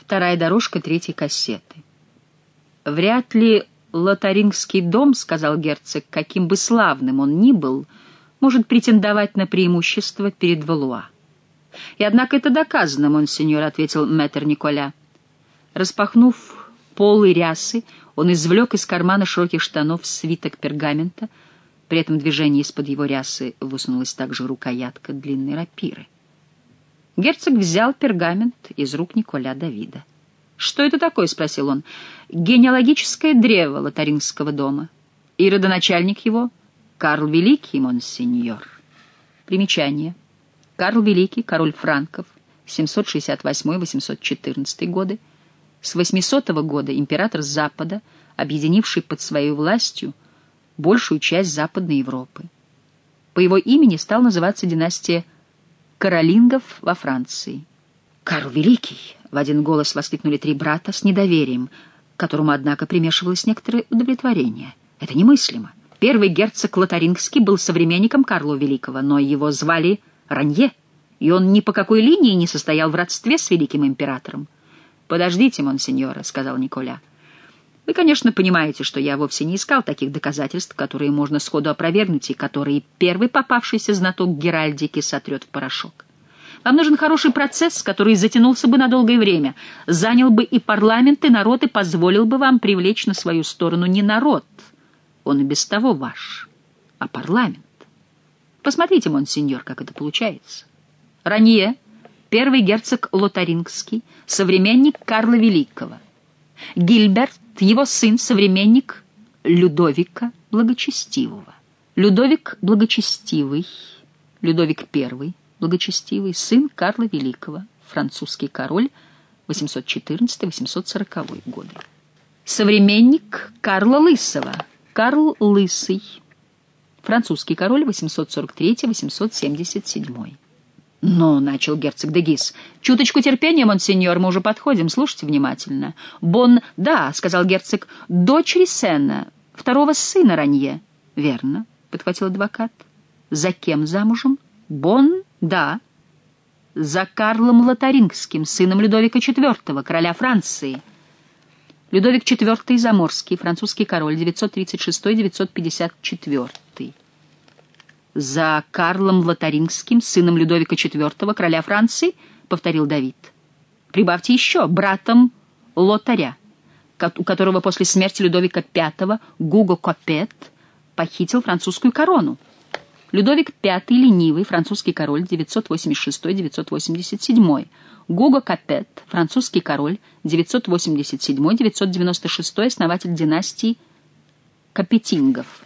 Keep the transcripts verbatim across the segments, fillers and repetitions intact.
Вторая дорожка третьей кассеты. «Вряд ли Лотарингский дом, — сказал герцог, — каким бы славным он ни был, может претендовать на преимущество перед Валуа». «И однако это доказано, монсеньор, — ответил мэтр Николя». Распахнув полы рясы, он извлек из кармана широких штанов свиток пергамента. При этом движении из-под его рясы высунулась также рукоятка длинной рапиры. Герцог взял пергамент из рук Николя Давида. «Что это такое?» — спросил он. «Генеалогическое древо Лотарингского дома. И родоначальник его — Карл Великий, монсеньор». Примечание. Карл Великий, король франков, семьсот шестьдесят восьмой — восемьсот четырнадцатый годы. С восьмисотого года император Запада, объединивший под своей властью большую часть Западной Европы. По его имени стала называться династия Каролингов во Франции. «Карл Великий!» — в один голос воскликнули три брата с недоверием, к которому, однако, примешивалось некоторое удовлетворение. «Это немыслимо. Первый герцог Лотарингский был современником Карла Великого, но его звали Ранье, и он ни по какой линии не состоял в родстве с великим императором». «Подождите, монсеньора», — сказал Николя. «Вы, конечно, понимаете, что я вовсе не искал таких доказательств, которые можно сходу опровергнуть и которые первый попавшийся знаток геральдики сотрет в порошок. Вам нужен хороший процесс, который затянулся бы на долгое время, занял бы и парламент, и народ, и позволил бы вам привлечь на свою сторону не народ, он и без того ваш, а парламент. Посмотрите, монсеньор, как это получается. Ранье, первый герцог Лотарингский, современник Карла Великого. Гильберт, его сын, современник Людовика Благочестивого. Людовик Благочестивый, Людовик I Благочестивый, сын Карла Великого, французский король, восемьсот четырнадцатый — восемьсот сороковой годы. Современник Карла Лысого, Карл Лысый, французский король, восемьсот сорок третий — восемьсот семьдесят седьмой. «Но, — начал герцог де Гис, — чуточку терпения, монсеньор, мы уже подходим, слушайте внимательно. Бон, да, — сказал герцог, — дочери Сена, второго сына Ранье». «Верно, — подхватил адвокат. За кем замужем? Бон, да, за Карлом Лотарингским, сыном Людовика четвёртого, короля Франции». Людовик четвёртый Заморский, французский король, девятьсот тридцать шестой — девятьсот пятьдесят четвёртый. «За Карлом Лотарингским, сыном Людовика четвёртого, короля Франции», — повторил Давид. «Прибавьте еще, братом Лотаря, у которого после смерти Людовика пятого Гуго Капет похитил французскую корону. Людовик пятый ленивый, французский король, девятьсот восемьдесят шестой — девятьсот восемьдесят седьмой. Гуго Капет, французский король, девятьсот восемьдесят седьмой — девятьсот девяносто шестой, основатель династии Капетингов».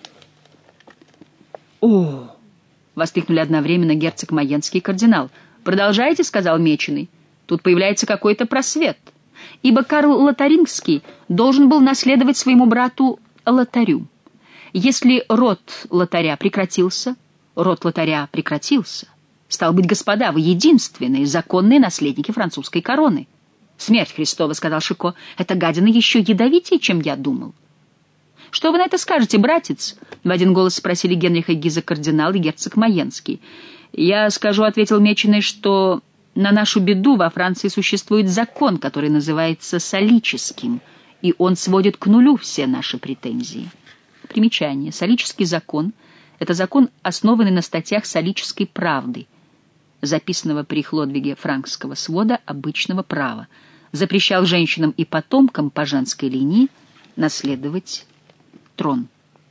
«О!» — воскликнули одновременно герцог Майенский и кардинал. «Продолжайте», — сказал Меченый. «Тут появляется какой-то просвет, ибо Карл Лотарингский должен был наследовать своему брату Лотарю. Если род Лотаря прекратился, род Лотаря прекратился. Стало быть, господа, вы единственные законные наследники французской короны». «Смерть Христова», — сказал Шико, — «эта гадина еще ядовитее, чем я думал». «Что вы на это скажете, братец?» — в один голос спросили Генриха Гиза кардинал и герцог Майенский. «Я скажу, — ответил Меченый, — что на нашу беду во Франции существует закон, который называется солическим, и он сводит к нулю все наши претензии». Примечание. Солический закон — это закон, основанный на статьях солической правды, записанного при Хлодвиге Франкского свода обычного права, запрещал женщинам и потомкам по женской линии наследовать трон.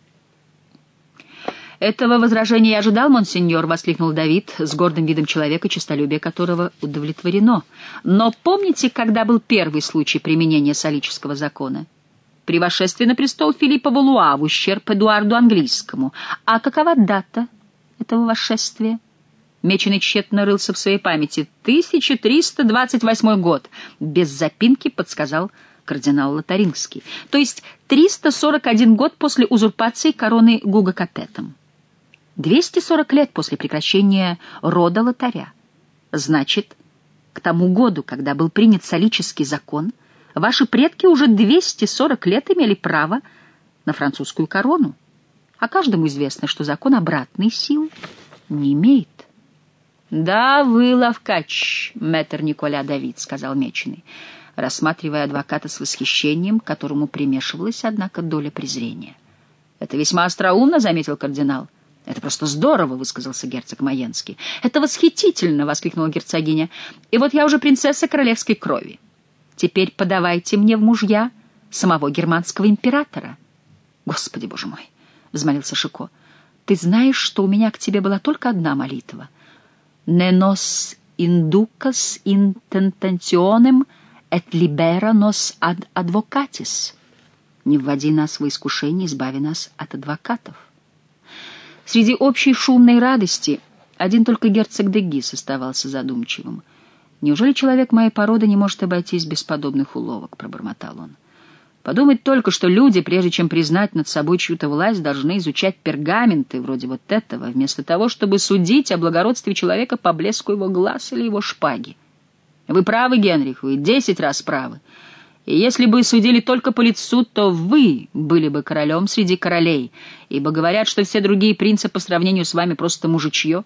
«Этого возражения я ожидал, монсеньор», — воскликнул Давид с гордым видом человека, честолюбие которого удовлетворено. «Но помните, когда был первый случай применения солического закона? При восшествии на престол Филиппа Валуа в ущерб Эдуарду Английскому. А какова дата этого восшествия?» Меченый тщетно рылся в своей памяти. «тысяча триста двадцать восьмой год», — без запинки подсказал кардинал Лотарингский. То есть триста сорок один год после узурпации короны Гуго Капетом. двести сорок лет после прекращения рода Лотаря. Значит, к тому году, когда был принят солический закон, ваши предки уже двести сорок лет имели право на французскую корону. А каждому известно, что закон обратной силы не имеет. «Да, вы ловкач, мэтр Николя Давид», — сказал Меченый. рассматривая адвоката с восхищением, к которому примешивалась, однако, доля презрения. «Это весьма остроумно», — заметил кардинал. «Это просто здорово», — высказался герцог Майенский. «Это восхитительно», — воскликнула герцогиня. «И вот я уже принцесса королевской крови. Теперь подавайте мне в мужья самого германского императора». «Господи, боже мой!» — взмолился Шико. «Ты знаешь, что у меня к тебе была только одна молитва. «Ne nos inducas in tentationem et libera nos ad advocatis». «Не вводи нас в искушение, избави нас от адвокатов». Среди общей шумной радости один только герцог де Гис оставался задумчивым. «Неужели человек моей породы не может обойтись без подобных уловок?» — пробормотал он. «Подумать только, что люди, прежде чем признать над собой чью-то власть, должны изучать пергаменты вроде вот этого, вместо того, чтобы судить о благородстве человека по блеску его глаз или его шпаги. Вы правы, Генрих, вы десять раз правы. И если бы судили только по лицу, то вы были бы королем среди королей, ибо говорят, что все другие принцы по сравнению с вами просто мужичье.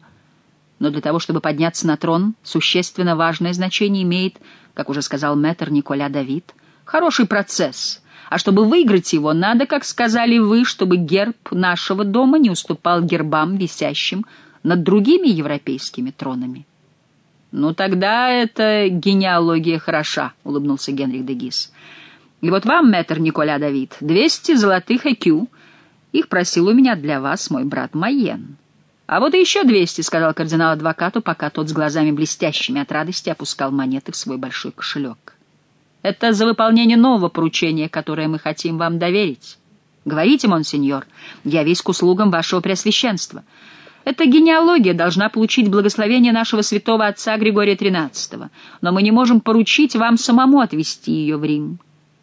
Но для того, чтобы подняться на трон, существенно важное значение имеет, как уже сказал мэтр Николя Давид, хороший процесс. А чтобы выиграть его, надо, как сказали вы, чтобы герб нашего дома не уступал гербам, висящим над другими европейскими тронами». «Ну, тогда эта генеалогия хороша», — улыбнулся Генрих де Гис. «И вот вам, мэтр Николя Давид, двести золотых экю. Их просил у меня для вас мой брат Майен». «А вот и еще двести», — сказал кардинал адвокату, пока тот с глазами блестящими от радости опускал монеты в свой большой кошелек. «Это за выполнение нового поручения, которое мы хотим вам доверить. Говорите, монсеньор, я весь к услугам вашего преосвященства. Эта генеалогия должна получить благословение нашего святого отца Григория тринадцатого, но мы не можем поручить вам самому отвезти ее в Рим.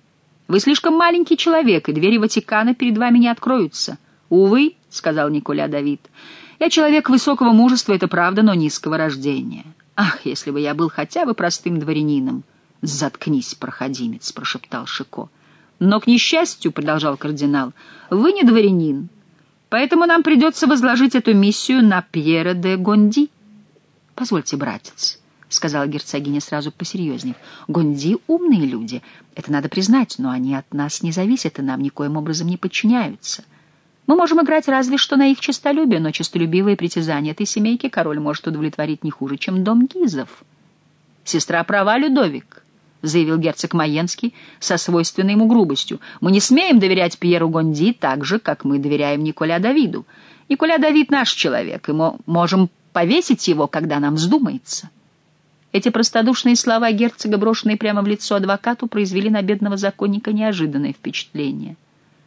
Вы слишком маленький человек, и двери Ватикана перед вами не откроются. Увы, — сказал Николя Давид, — я человек высокого мужества, это правда, но низкого рождения. Ах, если бы я был хотя бы простым дворянином!» «Заткнись, проходимец», — прошептал Шико. «Но, к несчастью, — продолжал кардинал, — вы не дворянин, поэтому нам придется возложить эту миссию на Пьера де Гонди». «Позвольте, братец», — сказала герцогиня сразу посерьезнее, — «Гонди — умные люди, это надо признать, но они от нас не зависят и нам никоим образом не подчиняются. Мы можем играть разве что на их честолюбие, но честолюбивые притязания этой семейки король может удовлетворить не хуже, чем дом Гизов». «Сестра права, Людовик», — заявил герцог Майенский со свойственной ему грубостью. «Мы не смеем доверять Пьеру Гонди так же, как мы доверяем Николя Давиду. Николя Давид наш человек, и мы можем повесить его, когда нам вздумается». Эти простодушные слова герцога, брошенные прямо в лицо адвокату, произвели на бедного законника неожиданное впечатление.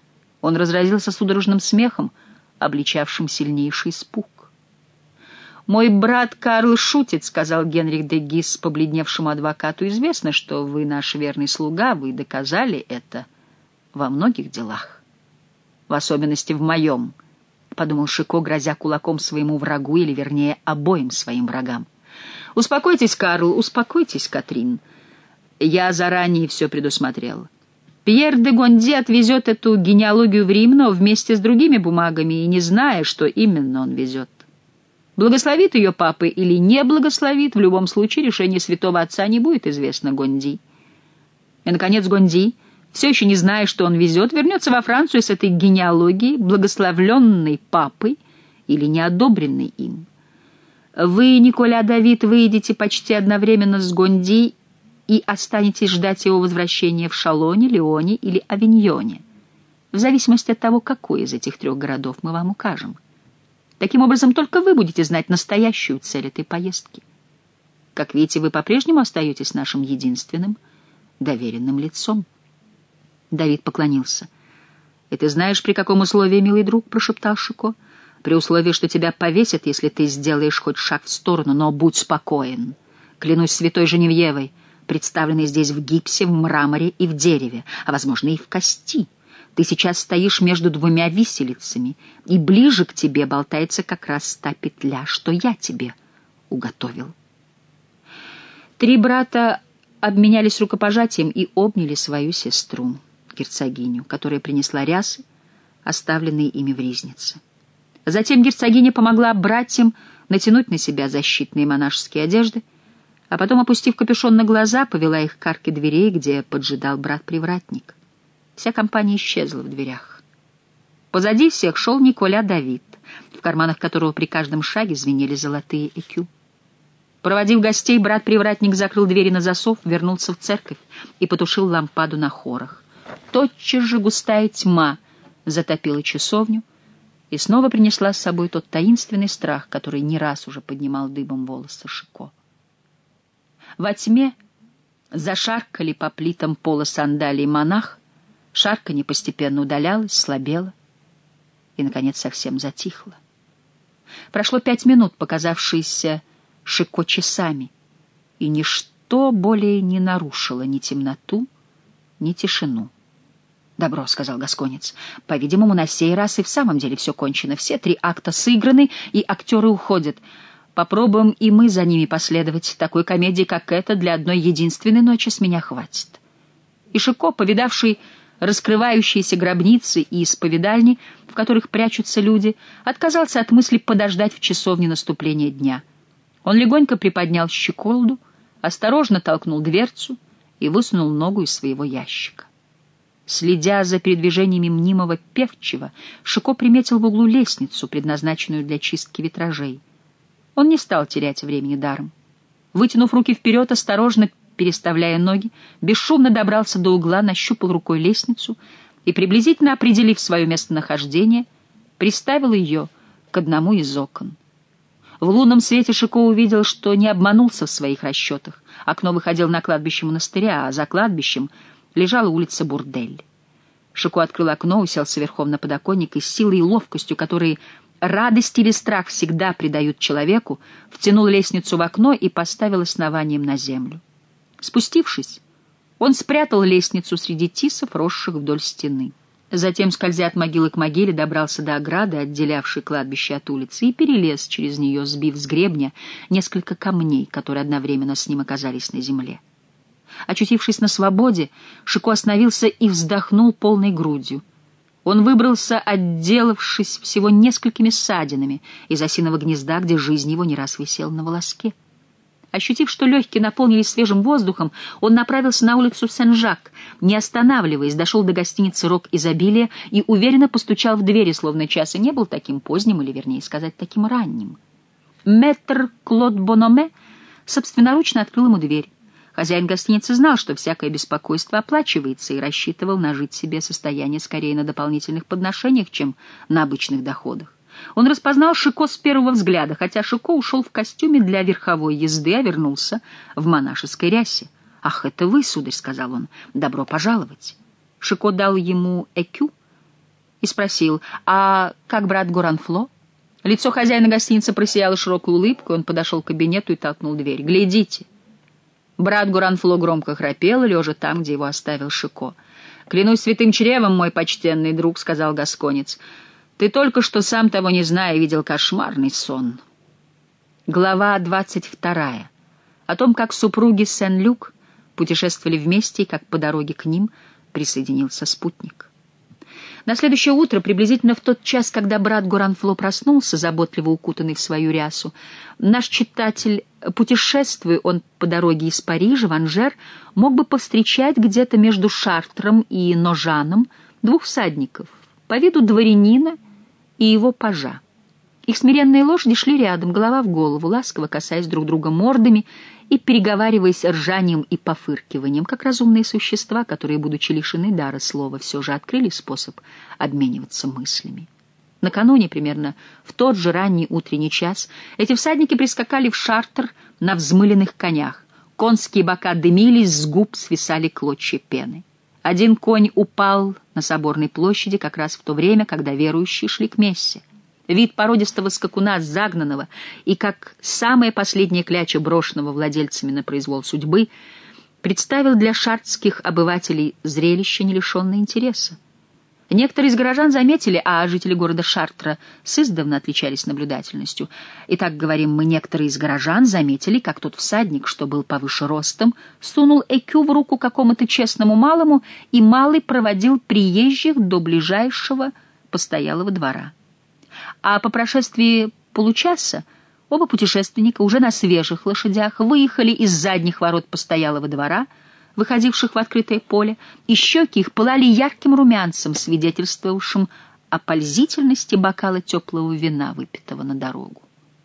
Он разразился судорожным смехом, обличавшим сильнейший испуг. «Мой брат Карл шутит», — сказал Генрих де Гис побледневшему адвокату. «Известно, что вы наш верный слуга, вы доказали это во многих делах. В особенности в моем», — подумал Шико, грозя кулаком своему врагу, или, вернее, обоим своим врагам. «Успокойтесь, Карл, успокойтесь, Катрин. Я заранее все предусмотрел. Пьер де Гонди отвезет эту генеалогию в Рим, но вместе с другими бумагами, и не зная, что именно он везет. Благословит ее папы или не благословит, в любом случае решение святого отца не будет известно Гонди. И, наконец, Гонди, все еще не зная, что он везет, вернется во Францию с этой генеалогией, благословленной папой или не одобренной им. Вы, Николя Давид, выйдете почти одновременно с Гонди и останетесь ждать его возвращения в Шалоне, Лионе или Авиньоне, в зависимости от того, какой из этих трех городов мы вам укажем. Таким образом, только вы будете знать настоящую цель этой поездки. Как видите, вы по-прежнему остаетесь нашим единственным доверенным лицом». Давид поклонился. «И ты знаешь, при каком условии, милый друг?» — прошептал Шико. «При условии, что тебя повесят, если ты сделаешь хоть шаг в сторону, но будь спокоен. Клянусь святой Женевьевой, представленной здесь в гипсе, в мраморе и в дереве, а, возможно, и в кости. Ты сейчас стоишь между двумя виселицами, и ближе к тебе болтается как раз та петля, что я тебе уготовил». Три брата обменялись рукопожатием и обняли свою сестру, герцогиню, которая принесла рясы, оставленные ими в ризнице. Затем герцогиня помогла братьям натянуть на себя защитные монашеские одежды. а потом, опустив капюшон на глаза, повела их к арке дверей, где поджидал брат-привратник. Вся компания исчезла в дверях. Позади всех шел Николя Давид, в карманах которого при каждом шаге звенели золотые экю. Проводив гостей, брат-привратник закрыл двери на засов, вернулся в церковь и потушил лампаду на хорах. Тотчас же густая тьма затопила часовню и снова принесла с собой тот таинственный страх, который не раз уже поднимал дыбом волосы Шико. Во тьме зашаркали по плитам пола сандалий монах, шарканье постепенно удалялось, слабело и, наконец, совсем затихло. Прошло пять минут, показавшиеся Шико часами, и ничто более не нарушило ни темноту, ни тишину. «Добро», — сказал гасконец. «По-видимому, на сей раз и в самом деле все кончено. Все три акта сыграны, и актеры уходят. Попробуем и мы за ними последовать. Такой комедии, как эта, для одной единственной ночи с меня хватит». И Шико, повидавший раскрывающиеся гробницы и исповедальни, в которых прячутся люди, отказался от мысли подождать в часовне наступления дня. Он легонько приподнял щеколду, осторожно толкнул дверцу и высунул ногу из своего ящика. Следя за передвижениями мнимого певчего, Шико приметил в углу лестницу, предназначенную для чистки витражей. Он не стал терять времени даром. Вытянув руки вперед, осторожно переставляя ноги, бесшумно добрался до угла, нащупал рукой лестницу и, приблизительно определив свое местонахождение, приставил ее к одному из окон. В лунном свете Шико увидел, что не обманулся в своих расчетах. Окно выходило на кладбище монастыря, а за кладбищем лежала улица Бурдель. Шико открыл окно, уселся верхом на подоконник и с силой и ловкостью, которые радость или страх всегда придают человеку, втянул лестницу в окно и поставил основанием на землю. Спустившись, он спрятал лестницу среди тисов, росших вдоль стены. Затем, скользя от могилы к могиле, добрался до ограды, отделявшей кладбище от улицы, и перелез через нее, сбив с гребня несколько камней, которые одновременно с ним оказались на земле. Очутившись на свободе, Шико остановился и вздохнул полной грудью. Он выбрался, отделавшись всего несколькими ссадинами из осиного гнезда, где жизнь его не раз висела на волоске. Ощутив, что легкие наполнились свежим воздухом, он направился на улицу Сен-Жак, не останавливаясь, дошел до гостиницы «Рок изобилия» и уверенно постучал в двери, словно час и не был таким поздним, или, вернее сказать, таким ранним. Мэтр Клод Бономе собственноручно открыл ему дверь. Хозяин гостиницы знал, что всякое беспокойство оплачивается, и рассчитывал нажить себе состояние скорее на дополнительных подношениях, чем на обычных доходах. Он распознал Шико с первого взгляда, хотя Шико ушел в костюме для верховой езды, а вернулся в монашеской рясе. «Ах, это вы, сударь», — сказал он, — «добро пожаловать». Шико дал ему экю и спросил: «А как брат Горанфло?» Лицо хозяина гостиницы просияло широкой улыбкой, он подошел к кабинету и толкнул дверь. «Глядите». Брат Горанфло громко храпел, лежа там, где его оставил Шико. «Клянусь святым чревом, мой почтенный друг», — сказал гасконец, — «ты только что, сам того не зная, видел кошмарный сон». Глава двадцать вторая. О том, как супруги Сен-Люк путешествовали вместе и как по дороге к ним присоединился спутник. На следующее утро, приблизительно в тот час, когда брат Горанфло проснулся, заботливо укутанный в свою рясу, наш читатель, путешествуя он по дороге из Парижа в Анжер, мог бы повстречать где-то между Шартром и Ножаном двух всадников, по виду дворянина и его пажа. Их смиренные лошади шли рядом, голова в голову, ласково касаясь друг друга мордами и переговариваясь ржанием и пофыркиванием, как разумные существа, которые, будучи лишены дара слова, все же открыли способ обмениваться мыслями. Накануне, примерно в тот же ранний утренний час, эти всадники прискакали в Шартр на взмыленных конях. Конские бока дымились, с губ свисали клочья пены. Один конь упал на соборной площади как раз в то время, когда верующие шли к мессе. Вид породистого скакуна, загнанного и, как самая последняя кляча, брошенного владельцами на произвол судьбы, представил для шартских обывателей зрелище, не лишенное интереса. Некоторые из горожан заметили, а жители города Шартра сыздавна отличались наблюдательностью. Итак, говорим мы, некоторые из горожан заметили, как тот всадник, что был повыше ростом, сунул экю в руку какому-то честному малому, и малый проводил приезжих до ближайшего постоялого двора. А по прошествии получаса Оба путешественника уже на свежих лошадях выехали из задних ворот постоялого двора, выходивших в открытое поле, и щеки их пылали ярким румянцем, свидетельствовавшим о пользительности бокала теплого вина, выпитого на дорогу.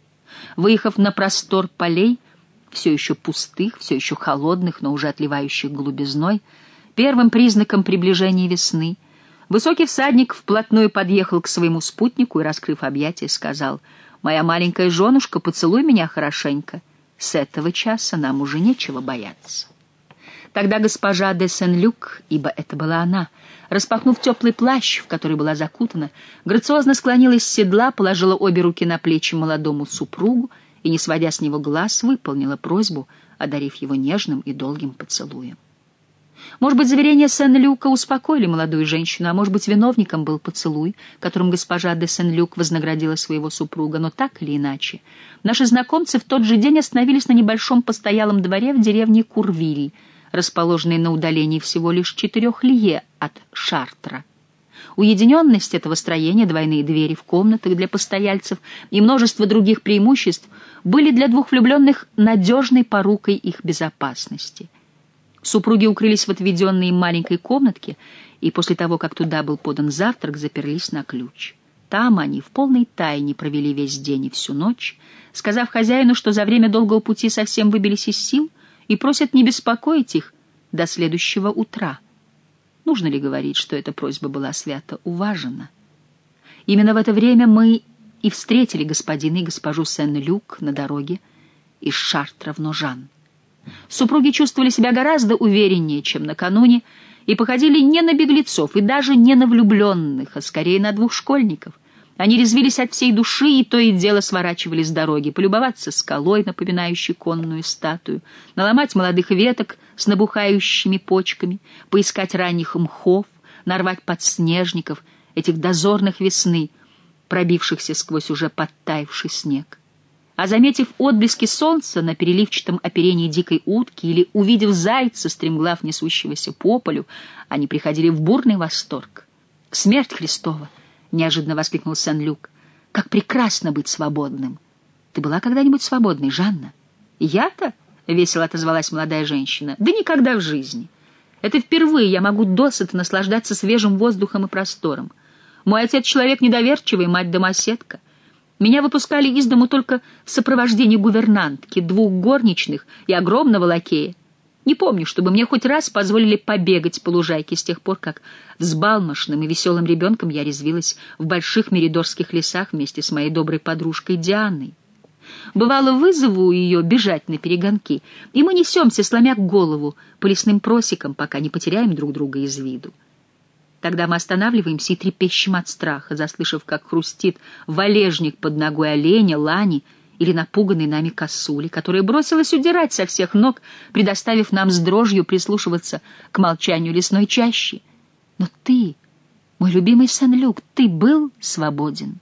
Выехав на простор полей, все еще пустых, все еще холодных, но уже отливающих голубизной, первым признаком приближения весны, высокий всадник вплотную подъехал к своему спутнику и, раскрыв объятия, сказал: «Моя маленькая женушка, поцелуй меня хорошенько. С этого часа нам уже нечего бояться». Тогда госпожа де Сен-Люк, ибо это была она, распахнув теплый плащ, в который была закутана, грациозно склонилась с седла, положила обе руки на плечи молодому супругу и, не сводя с него глаз, выполнила просьбу, одарив его нежным и долгим поцелуем. Может быть, заверения Сен-Люка успокоили молодую женщину, а может быть, виновником был поцелуй, которым госпожа де Сен-Люк вознаградила своего супруга, но так или иначе. Наши знакомцы в тот же день остановились на небольшом постоялом дворе в деревне Курвиль, расположенной на удалении всего лишь четырех лье от Шартра. Уединенность этого строения, двойные двери в комнатах для постояльцев и множество других преимуществ были для двух влюбленных надежной порукой их безопасности. Супруги укрылись в отведенной им маленькой комнатке, и после того, как туда был подан завтрак, заперлись на ключ. Там они в полной тайне провели весь день и всю ночь, сказав хозяину, что за время долгого пути совсем выбились из сил, и просят не беспокоить их до следующего утра. Нужно ли говорить, что эта просьба была свято уважена? Именно в это время мы и встретили господина и госпожу Сен-Люк на дороге из Шартра в Ножан. Супруги чувствовали себя гораздо увереннее, чем накануне, и походили не на беглецов и даже не на влюбленных, а скорее на двух школьников. Они резвились от всей души и то и дело сворачивали с дороги, полюбоваться скалой, напоминающей конную статую, наломать молодых веток с набухающими почками, поискать ранних мхов, нарвать подснежников, этих дозорных весны, пробившихся сквозь уже подтаявший снег. А заметив отблески солнца на переливчатом оперении дикой утки или увидев зайца, стремглав несущегося по полю, они приходили в бурный восторг. «Смерть Христова!» — неожиданно воскликнул Сен-Люк. «Как прекрасно быть свободным! Ты была когда-нибудь свободной, Жанна?» «Я-то?» — весело отозвалась молодая женщина. «Да никогда в жизни. Это впервые я могу досыта наслаждаться свежим воздухом и простором. Мой отец человек недоверчивый, мать домоседка. Меня выпускали из дому только в сопровождении гувернантки, двух горничных и огромного лакея. Не помню, чтобы мне хоть раз позволили побегать по лужайке с тех пор, как взбалмошным и веселым ребенком я резвилась в больших меридорских лесах вместе с моей доброй подружкой Дианой. Бывало, вызову ее бежать на перегонки, и мы несемся, сломя голову, по лесным просекам, пока не потеряем друг друга из виду. Тогда мы останавливаемся и трепещем от страха, заслышав, как хрустит валежник под ногой оленя, лани или напуганной нами косули, которая бросилась удирать со всех ног, предоставив нам с дрожью прислушиваться к молчанию лесной чащи. Но ты, мой любимый Сен-Люк, ты был свободен.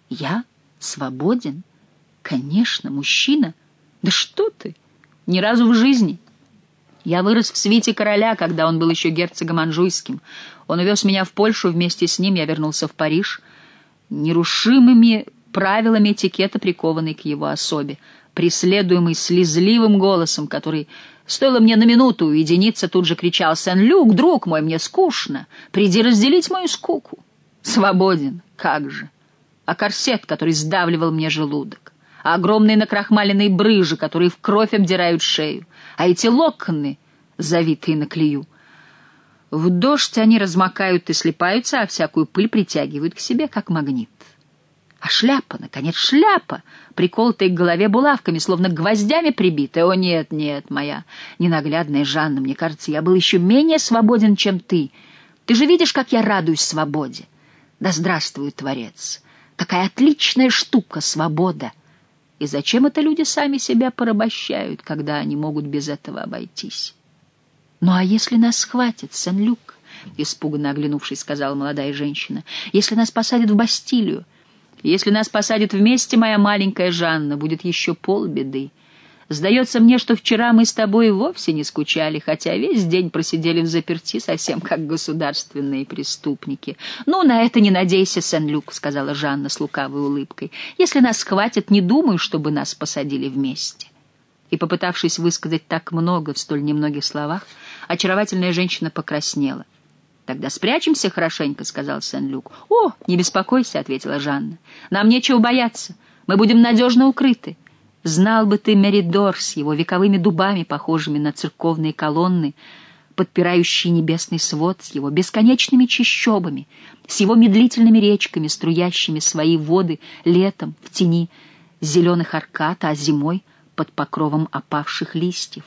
Я свободен? Конечно, мужчина. Да что ты? Ни разу в жизни. Я вырос в свите короля, когда он был еще герцогом Анжуйским. Он увез меня в Польшу, вместе с ним я вернулся в Париж, нерушимыми правилами этикета, прикованный к его особе, преследуемый слезливым голосом, который, стоило мне на минуту уединиться, тут же кричал: «Сен-Люк, друг мой, мне скучно, приди разделить мою скуку». Свободен, как же. А корсет, который сдавливал мне желудок, а огромные накрахмаленные брыжи, которые в кровь обдирают шею, а эти локоны, завитые на клею. В дождь они размокают и слипаются, а всякую пыль притягивают к себе, как магнит. А шляпа, наконец, шляпа, приколотая к голове булавками, словно гвоздями прибитая. О, нет, нет, моя ненаглядная Жанна, мне кажется, я был еще менее свободен, чем ты. Ты же видишь, как я радуюсь свободе. Да здравствует Творец! Какая отличная штука свобода! И зачем это люди сами себя порабощают, когда они могут без этого обойтись? «Ну а если нас схватят, Сен-Люк?» — испуганно оглянувшись, сказала молодая женщина. «Если нас посадят в Бастилию? Если нас посадят вместе, моя маленькая Жанна, будет еще полбеды. Сдается мне, что вчера мы с тобой вовсе не скучали, хотя весь день просидели взаперти, совсем как государственные преступники. — Ну, на это не надейся, Сен-Люк, — сказала Жанна с лукавой улыбкой. — Если нас схватят, не думаю, чтобы нас посадили вместе. И, попытавшись высказать так много в столь немногих словах, очаровательная женщина покраснела. — Тогда спрячемся хорошенько, — сказал Сен-Люк. — О, не беспокойся, — ответила Жанна. — Нам нечего бояться, мы будем надежно укрыты. Знал бы ты Меридор с его вековыми дубами, похожими на церковные колонны, подпирающие небесный свод, с его бесконечными чащобами, с его медлительными речками, струящими свои воды летом в тени зеленых аркад, а зимой под покровом опавших листьев.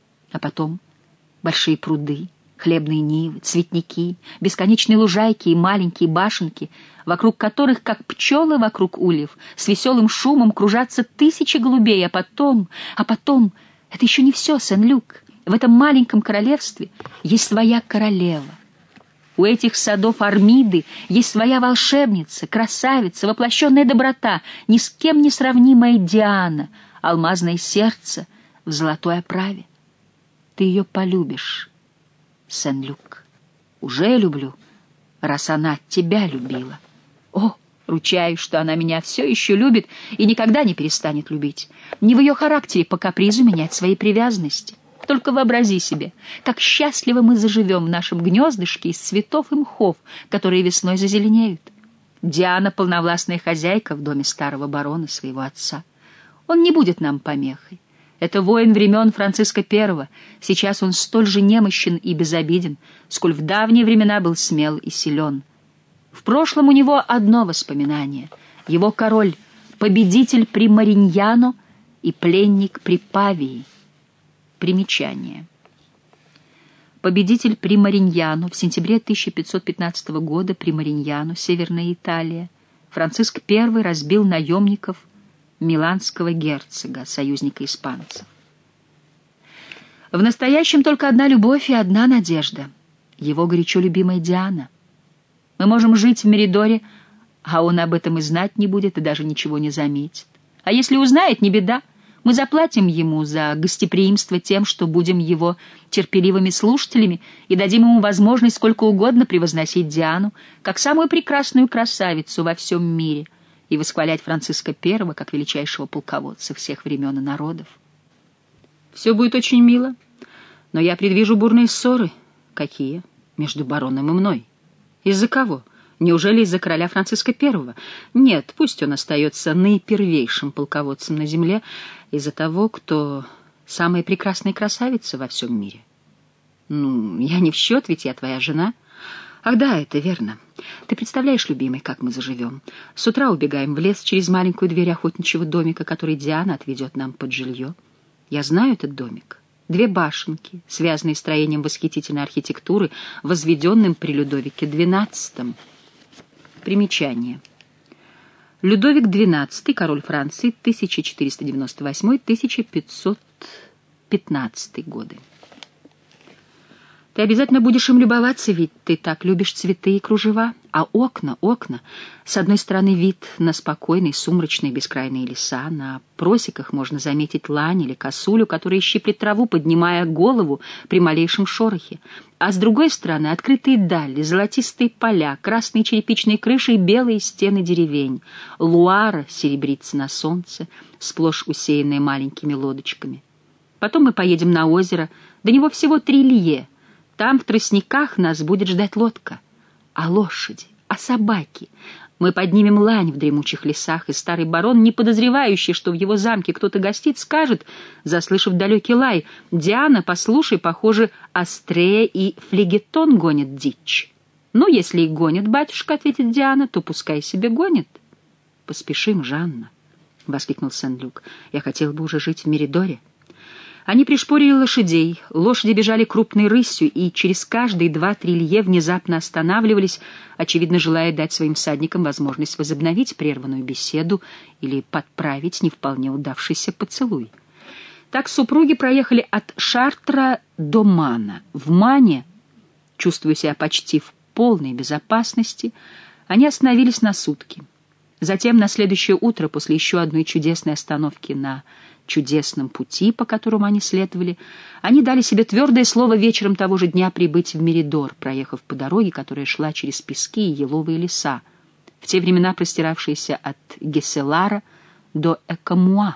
А потом большие пруды, хлебные нивы, цветники, бесконечные лужайки и маленькие башенки, вокруг которых, как пчелы вокруг ульев, с веселым шумом кружатся тысячи голубей, а потом, а потом, это еще не все, Сен-Люк, в этом маленьком королевстве есть своя королева. У этих садов Армиды есть своя волшебница, красавица, воплощенная доброта, ни с кем не сравнимая Диана, алмазное сердце в золотой оправе. Ты ее полюбишь, Сен-Люк. Уже люблю, раз она тебя любила. О, ручаюсь, что она меня все еще любит и никогда не перестанет любить. Не в ее характере по капризу менять свои привязанности. Только вообрази себе, как счастливо мы заживем в нашем гнездышке из цветов и мхов, которые весной зазеленеют. Диана — полновластная хозяйка в доме старого барона, своего отца. Он не будет нам помехой. Это воин времен Франциска Первого. Сейчас он столь же немощен и безобиден, сколь в давние времена был смел и силен. В прошлом у него одно воспоминание. Его король — победитель при Мариньяно и пленник при Павии. Примечание. Победитель при Мариньяно в сентябре тысяча пятьсот пятнадцатого года при Мариньяно, Северная Италия. Франциск Первый разбил наемников миланского герцога, союзника испанцев. В настоящем только одна любовь и одна надежда. Его горячо любимая Диана. Мы можем жить в Меридоре, а он об этом и знать не будет, и даже ничего не заметит. А если узнает, не беда. Мы заплатим ему за гостеприимство тем, что будем его терпеливыми слушателями и дадим ему возможность сколько угодно превозносить Диану как самую прекрасную красавицу во всем мире и восхвалять Франциска Первого как величайшего полководца всех времен и народов. Все будет очень мило, но я предвижу бурные ссоры. Какие? Между бароном и мной. Из-за кого? Неужели из-за короля Франциска Первого? Нет, пусть он остается наипервейшим полководцем на земле, из-за того, кто самая прекрасная красавица во всем мире. Ну, я не в счет, ведь я твоя жена. Ах да, это верно. Ты представляешь, любимый, как мы заживем? С утра убегаем в лес через маленькую дверь охотничьего домика, который Диана отведет нам под жилье. Я знаю этот домик. Две башенки, связанные строением восхитительной архитектуры, возведенным при Людовике двенадцатом. Примечание. Людовик двенадцатый, король Франции, тысяча четыреста девяносто восьмой — тысяча пятьсот пятнадцатый годы. Ты обязательно будешь им любоваться, ведь ты так любишь цветы и кружева. А окна, окна. С одной стороны вид на спокойные, сумрачные, бескрайние леса. На просеках можно заметить лань или косулю, которая щиплет траву, поднимая голову при малейшем шорохе. А с другой стороны открытые дали, золотистые поля, красные черепичные крыши и белые стены деревень. Луара серебрится на солнце, сплошь усеянная маленькими лодочками. Потом мы поедем на озеро, до него всего три лье. Там, в тростниках, нас будет ждать лодка. А лошади, а собаки? Мы поднимем лань в дремучих лесах, и старый барон, не подозревающий, что в его замке кто-то гостит, скажет, заслышав далекий лай: «Диана, послушай, похоже, Астрея и Флегетон гонят дичь». «Ну, если и гонят, батюшка», — ответит Диана, — «то пускай себе гонят». «Поспешим, Жанна», — воскликнул Сен-Люк. «Я хотел бы уже жить в Меридоре». Они пришпорили лошадей, лошади бежали крупной рысью и через каждые два-три лье внезапно останавливались, очевидно, желая дать своим всадникам возможность возобновить прерванную беседу или подправить не вполне удавшийся поцелуй. Так супруги проехали от Шартра до Мана. В Мане, чувствуя себя почти в полной безопасности, они остановились на сутки. Затем, на следующее утро, после еще одной чудесной остановки на чудесном пути, по которому они следовали, они дали себе твердое слово вечером того же дня прибыть в Меридор, проехав по дороге, которая шла через пески и еловые леса, в те времена простиравшиеся от Гесселара до Экамуа.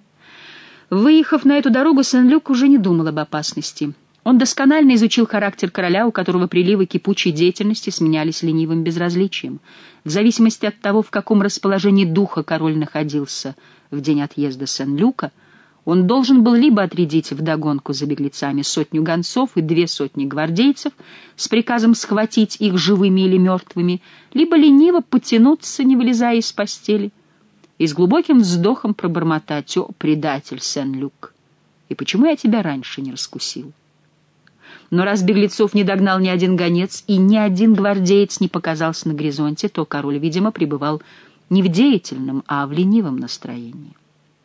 Выехав на эту дорогу, Сен-Люк уже не думал об опасности. Он досконально изучил характер короля, у которого приливы кипучей деятельности сменялись ленивым безразличием. В зависимости от того, в каком расположении духа король находился в день отъезда Сен-Люка, он должен был либо отрядить вдогонку за беглецами сотню гонцов и две сотни гвардейцев с приказом схватить их живыми или мертвыми, либо лениво потянуться, не вылезая из постели, и с глубоким вздохом пробормотать: «О, предатель Сен-Люк! И почему я тебя раньше не раскусил?» Но раз беглецов не догнал ни один гонец и ни один гвардеец не показался на горизонте, то король, видимо, пребывал не в деятельном, а в ленивом настроении.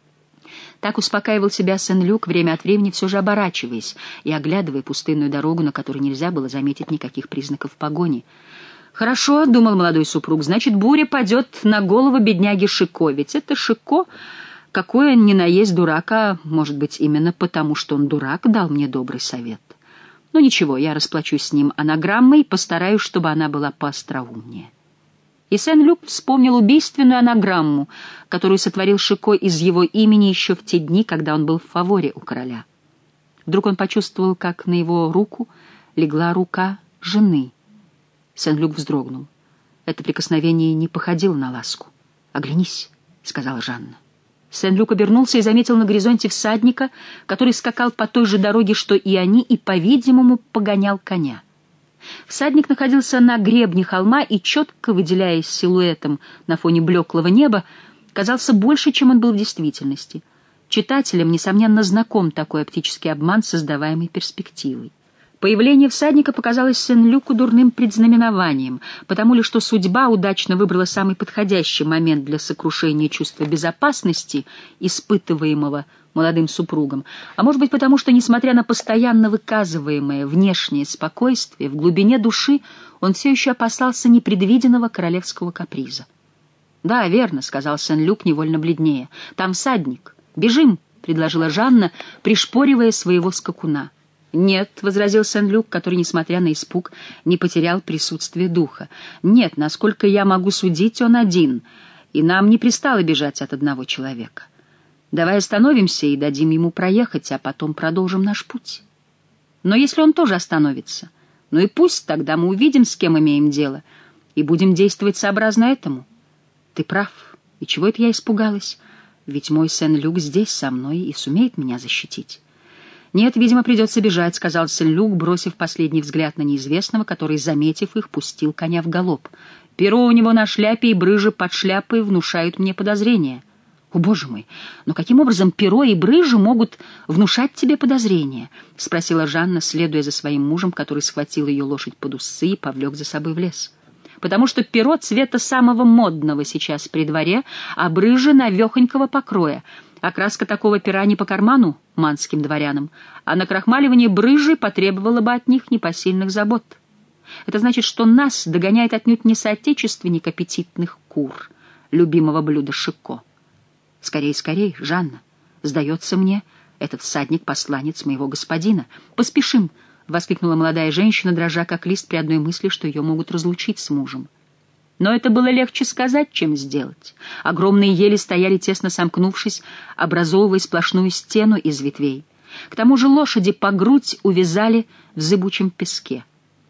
Так успокаивал себя Сен-Люк, время от времени все же оборачиваясь и оглядывая пустынную дорогу, на которой нельзя было заметить никаких признаков погони. «Хорошо», — думал молодой супруг, — «значит, буря падет на голову бедняги Шико, ведь это Шико, какое ни на есть дурака, может быть, именно потому, что он дурак, дал мне добрый совет. Ну ничего, я расплачусь с ним анаграммой и постараюсь, чтобы она была поостроумнее». И Сен-Люк вспомнил убийственную анаграмму, которую сотворил Шико из его имени еще в те дни, когда он был в фаворе у короля. Вдруг он почувствовал, как на его руку легла рука жены. Сен-Люк вздрогнул. Это прикосновение не походило на ласку. «Оглянись», — сказала Жанна. Сен-Люк обернулся и заметил на горизонте всадника, который скакал по той же дороге, что и они, и, по-видимому, погонял коня. Всадник находился на гребне холма и, четко выделяясь силуэтом на фоне блеклого неба, казался больше, чем он был в действительности. Читателям, несомненно, знаком такой оптический обман, создаваемый перспективой. Появление всадника показалось Сен-Люку дурным предзнаменованием, потому ли что судьба удачно выбрала самый подходящий момент для сокрушения чувства безопасности, испытываемого молодым супругом, а может быть потому, что, несмотря на постоянно выказываемое внешнее спокойствие, в глубине души он все еще опасался непредвиденного королевского каприза. «Да, верно», — сказал Сен-Люк, невольно бледнее. «Там всадник. Бежим», — предложила Жанна, пришпоривая своего скакуна. «Нет», — возразил Сен-Люк, который, несмотря на испуг, не потерял присутствие духа. «Нет, насколько я могу судить, он один, и нам не пристало бежать от одного человека. Давай остановимся и дадим ему проехать, а потом продолжим наш путь. Но если он тоже остановится, ну и пусть, тогда мы увидим, с кем имеем дело, и будем действовать сообразно этому. Ты прав, и чего это я испугалась? Ведь мой Сен-Люк здесь со мной и сумеет меня защитить». «Нет, видимо, придется бежать», — сказал Сен-Люк, бросив последний взгляд на неизвестного, который, заметив их, пустил коня в галоп. «Перо у него на шляпе и брыжа под шляпой внушают мне подозрения». «О, боже мой, но каким образом перо и брыжи могут внушать тебе подозрения?» — спросила Жанна, следуя за своим мужем, который схватил ее лошадь под усы и повлек за собой в лес. «Потому что перо цвета самого модного сейчас при дворе, а брыжа навехонького покроя. Окраска такого пера не по карману манским дворянам, а накрахмаливание брыжи потребовало бы от них непосильных забот. Это значит, что нас догоняет отнюдь не соотечественник аппетитных кур, любимого блюда Шико. Скорей, скорей, Жанна, сдается мне, этот всадник-посланец моего господина. Поспешим!» — воскликнула молодая женщина, дрожа как лист при одной мысли, что ее могут разлучить с мужем. Но это было легче сказать, чем сделать. Огромные ели стояли, тесно сомкнувшись, образовывая сплошную стену из ветвей. К тому же лошади по грудь увязали в зыбучем песке.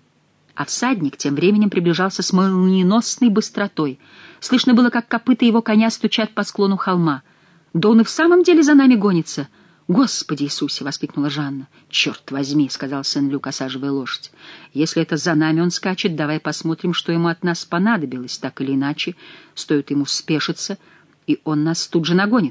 А всадник тем временем приближался с молниеносной быстротой. Слышно было, как копыта его коня стучат по склону холма. «Да он и в самом деле за нами гонится!» «Господи Иисусе!» — воскликнула Жанна. «Черт возьми!» — сказал Сен-Люк, осаживая лошадь. «Если это за нами он скачет, давай посмотрим, что ему от нас понадобилось. Так или иначе, стоит ему спешиться, и он нас тут же нагонит».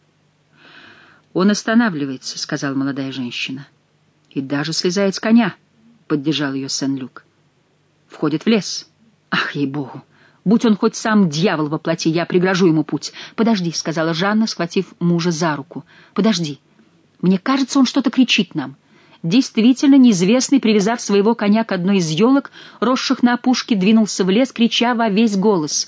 «Он останавливается», — сказала молодая женщина. «И даже слезает с коня», — поддержал ее Сен-Люк. «Входит в лес. Ах, ей-богу! Будь он хоть сам дьявол во плоти, я прегражу ему путь». «Подожди», — сказала Жанна, схватив мужа за руку. «Подожди. Мне кажется, он что-то кричит нам». Действительно, неизвестный, привязав своего коня к одной из елок, росших на опушке, двинулся в лес, крича во весь голос.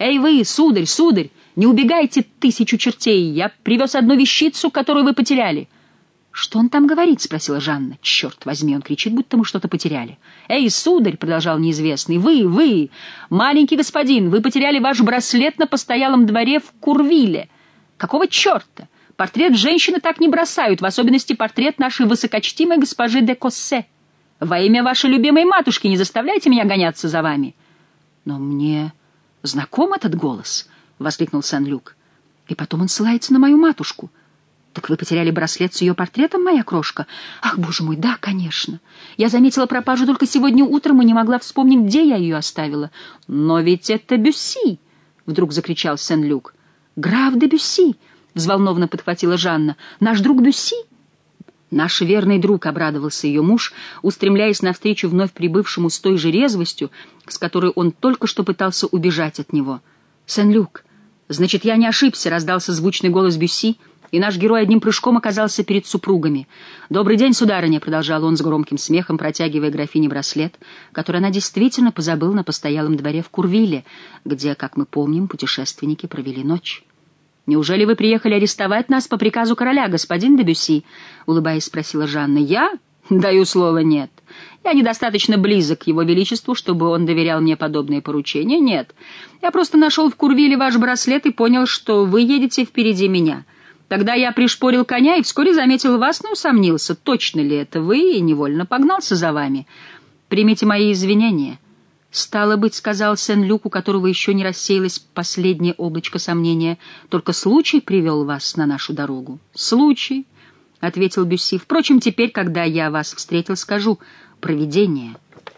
«Эй вы, сударь, сударь, не убегайте, тысячу чертей! Я привез одну вещицу, которую вы потеряли!» «Что он там говорит?» — спросила Жанна. «Черт возьми, он кричит, будто мы что-то потеряли». «Эй, сударь!» — продолжал неизвестный. «Вы, вы, маленький господин, вы потеряли ваш браслет на постоялом дворе в Курвиле. Какого черта? Портрет женщины так не бросают, в особенности портрет нашей высокочтимой госпожи де Коссе. Во имя вашей любимой матушки не заставляйте меня гоняться за вами». «Но мне знаком этот голос!» — воскликнул Сен-Люк. «И потом он ссылается на мою матушку». «Так вы потеряли браслет с ее портретом, моя крошка?» «Ах, боже мой, да, конечно. Я заметила пропажу только сегодня утром и не могла вспомнить, где я ее оставила». «Но ведь это Бюсси!» — вдруг закричал Сен-Люк. «Граф де Бюсси!» — взволнованно подхватила Жанна. «Наш друг Бюсси?» «Наш верный друг», — обрадовался ее муж, устремляясь навстречу вновь прибывшему с той же резвостью, с которой он только что пытался убежать от него. «Сен-Люк, значит, я не ошибся», — раздался звучный голос Бюсси, и наш герой одним прыжком оказался перед супругами. «Добрый день, сударыня», — продолжал он с громким смехом, протягивая графине браслет, который она действительно позабыла на постоялом дворе в Курвиле, где, как мы помним, путешественники провели ночь. «Неужели вы приехали арестовать нас по приказу короля, господин де Бюсси?» — улыбаясь, спросила Жанна. «Я? Даю слово, нет. Я недостаточно близок к его величеству, чтобы он доверял мне подобные поручения. Нет. Я просто нашел в Курвиле ваш браслет и понял, что вы едете впереди меня. Тогда я пришпорил коня и вскоре заметил вас, но усомнился, точно ли это вы, и невольно погнался за вами. Примите мои извинения». «Стало быть, — сказал Сен-Люк, у которого еще не рассеялось последнее облачко сомнения, — только случай привел вас на нашу дорогу». «Случай, — ответил Бюсси. — Впрочем, теперь, когда я вас встретил, скажу — провидение».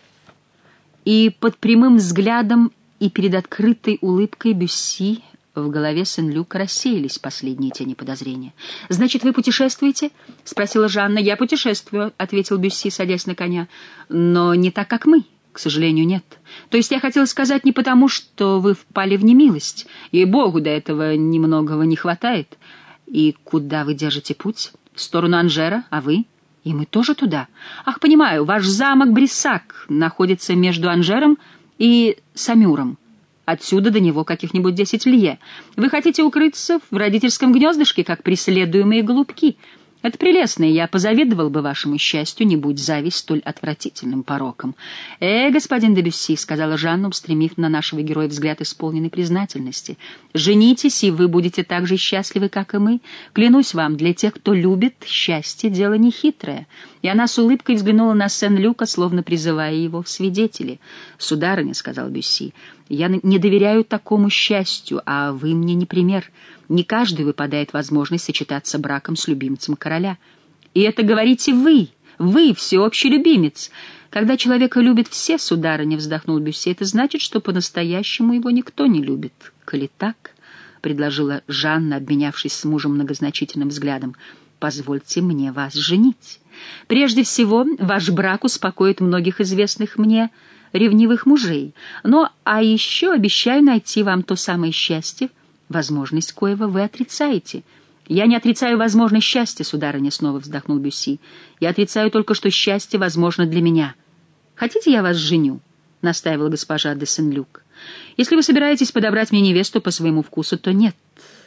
И под прямым взглядом и перед открытой улыбкой Бюсси в голове Сен-Люка рассеялись последние тени подозрения. «Значит, вы путешествуете?» — спросила Жанна. «Я путешествую», — ответил Бюсси, садясь на коня. «Но не так, как мы». «К сожалению, нет. То есть я хотела сказать не потому, что вы впали в немилость, и Богу до этого немногого не хватает. И куда вы держите путь? В сторону Анжера, а вы? И мы тоже туда. Ах, понимаю, ваш замок Бриссак находится между Анжером и Самюром. Отсюда до него каких-нибудь десять лье. Вы хотите укрыться в родительском гнездышке, как преследуемые голубки. Это прелестно, и я позавидовал бы вашему счастью, не будь зависть столь отвратительным пороком». «Э, господин де Бюсси», — сказала Жанна, устремив на нашего героя взгляд исполненной признательности, — «женитесь, и вы будете так же счастливы, как и мы. Клянусь вам, для тех, кто любит, счастье — дело нехитрое». И она с улыбкой взглянула на Сен-Люка, словно призывая его в свидетели. «Сударыня», — сказал Бюсси, — «я не доверяю такому счастью, а вы мне не пример. Не каждый выпадает возможность сочетаться браком с любимцем короля. И это говорите вы, вы, всеобщий любимец. Когда человека любят все, сударыня, — вздохнул Бюсси, — это значит, что по-настоящему его никто не любит». «Коли так, — предложила Жанна, обменявшись с мужем многозначительным взглядом, — позвольте мне вас женить. Прежде всего, ваш брак успокоит многих известных мне ревнивых мужей. Но, а еще обещаю найти вам то самое счастье, возможность коего вы отрицаете». «Я не отрицаю возможность счастья, сударыня», — снова вздохнул Бюсси. «Я отрицаю только, что счастье возможно для меня». «Хотите, я вас женю?» — настаивала госпожа де Сен-Люк. «Если вы собираетесь подобрать мне невесту по своему вкусу, то нет.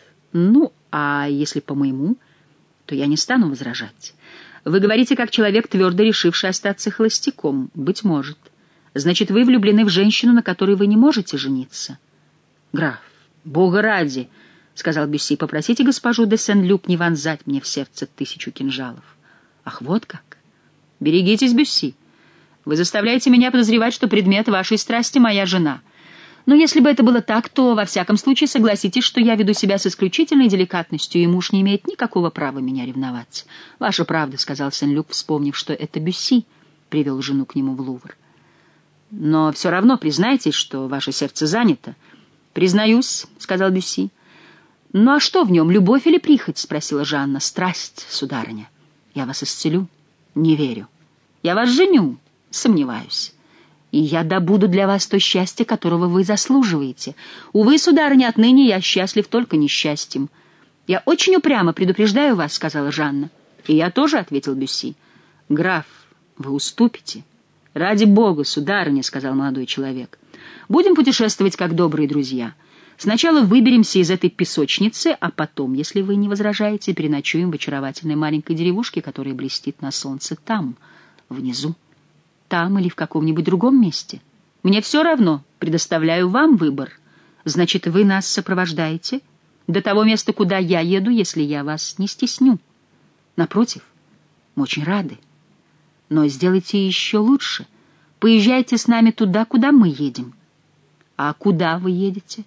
Ну, а если по моему, то я не стану возражать. Вы говорите, как человек, твердо решивший остаться холостяком. Быть может. Значит, вы влюблены в женщину, на которой вы не можете жениться». «Граф, Бога ради, — сказал Бюсси, — попросите госпожу де Сен-Люк не вонзать мне в сердце тысячу кинжалов». «Ах, вот как! Берегитесь, Бюсси. Вы заставляете меня подозревать, что предмет вашей страсти — моя жена. Но если бы это было так, то, во всяком случае, согласитесь, что я веду себя с исключительной деликатностью, и муж не имеет никакого права меня ревновать». «Ваша правда, — сказал Сен-Люк, вспомнив, что это Бюсси привел жену к нему в Лувр. — Но все равно признайтесь, что ваше сердце занято». «Признаюсь, — сказал Бюсси. — «Ну а что в нем, любовь или прихоть?» — спросила Жанна. «Страсть, сударыня. Я вас исцелю? Не верю. Я вас женю? Сомневаюсь. И я добуду для вас то счастье, которого вы заслуживаете. Увы, сударыня, отныне я счастлив только несчастьем». «Я очень упрямо предупреждаю вас», — сказала Жанна. «И я тоже», — ответил Бюсси. «Граф, вы уступите?» «Ради бога, сударыня», — сказал молодой человек. «Будем путешествовать, как добрые друзья. Сначала выберемся из этой песочницы, а потом, если вы не возражаете, переночуем в очаровательной маленькой деревушке, которая блестит на солнце там, внизу, там или в каком-нибудь другом месте. Мне все равно, предоставляю вам выбор. Значит, вы нас сопровождаете до того места, куда я еду, если я вас не стесню. Напротив, мы очень рады. Но сделайте еще лучше. Поезжайте с нами туда, куда мы едем. А куда вы едете?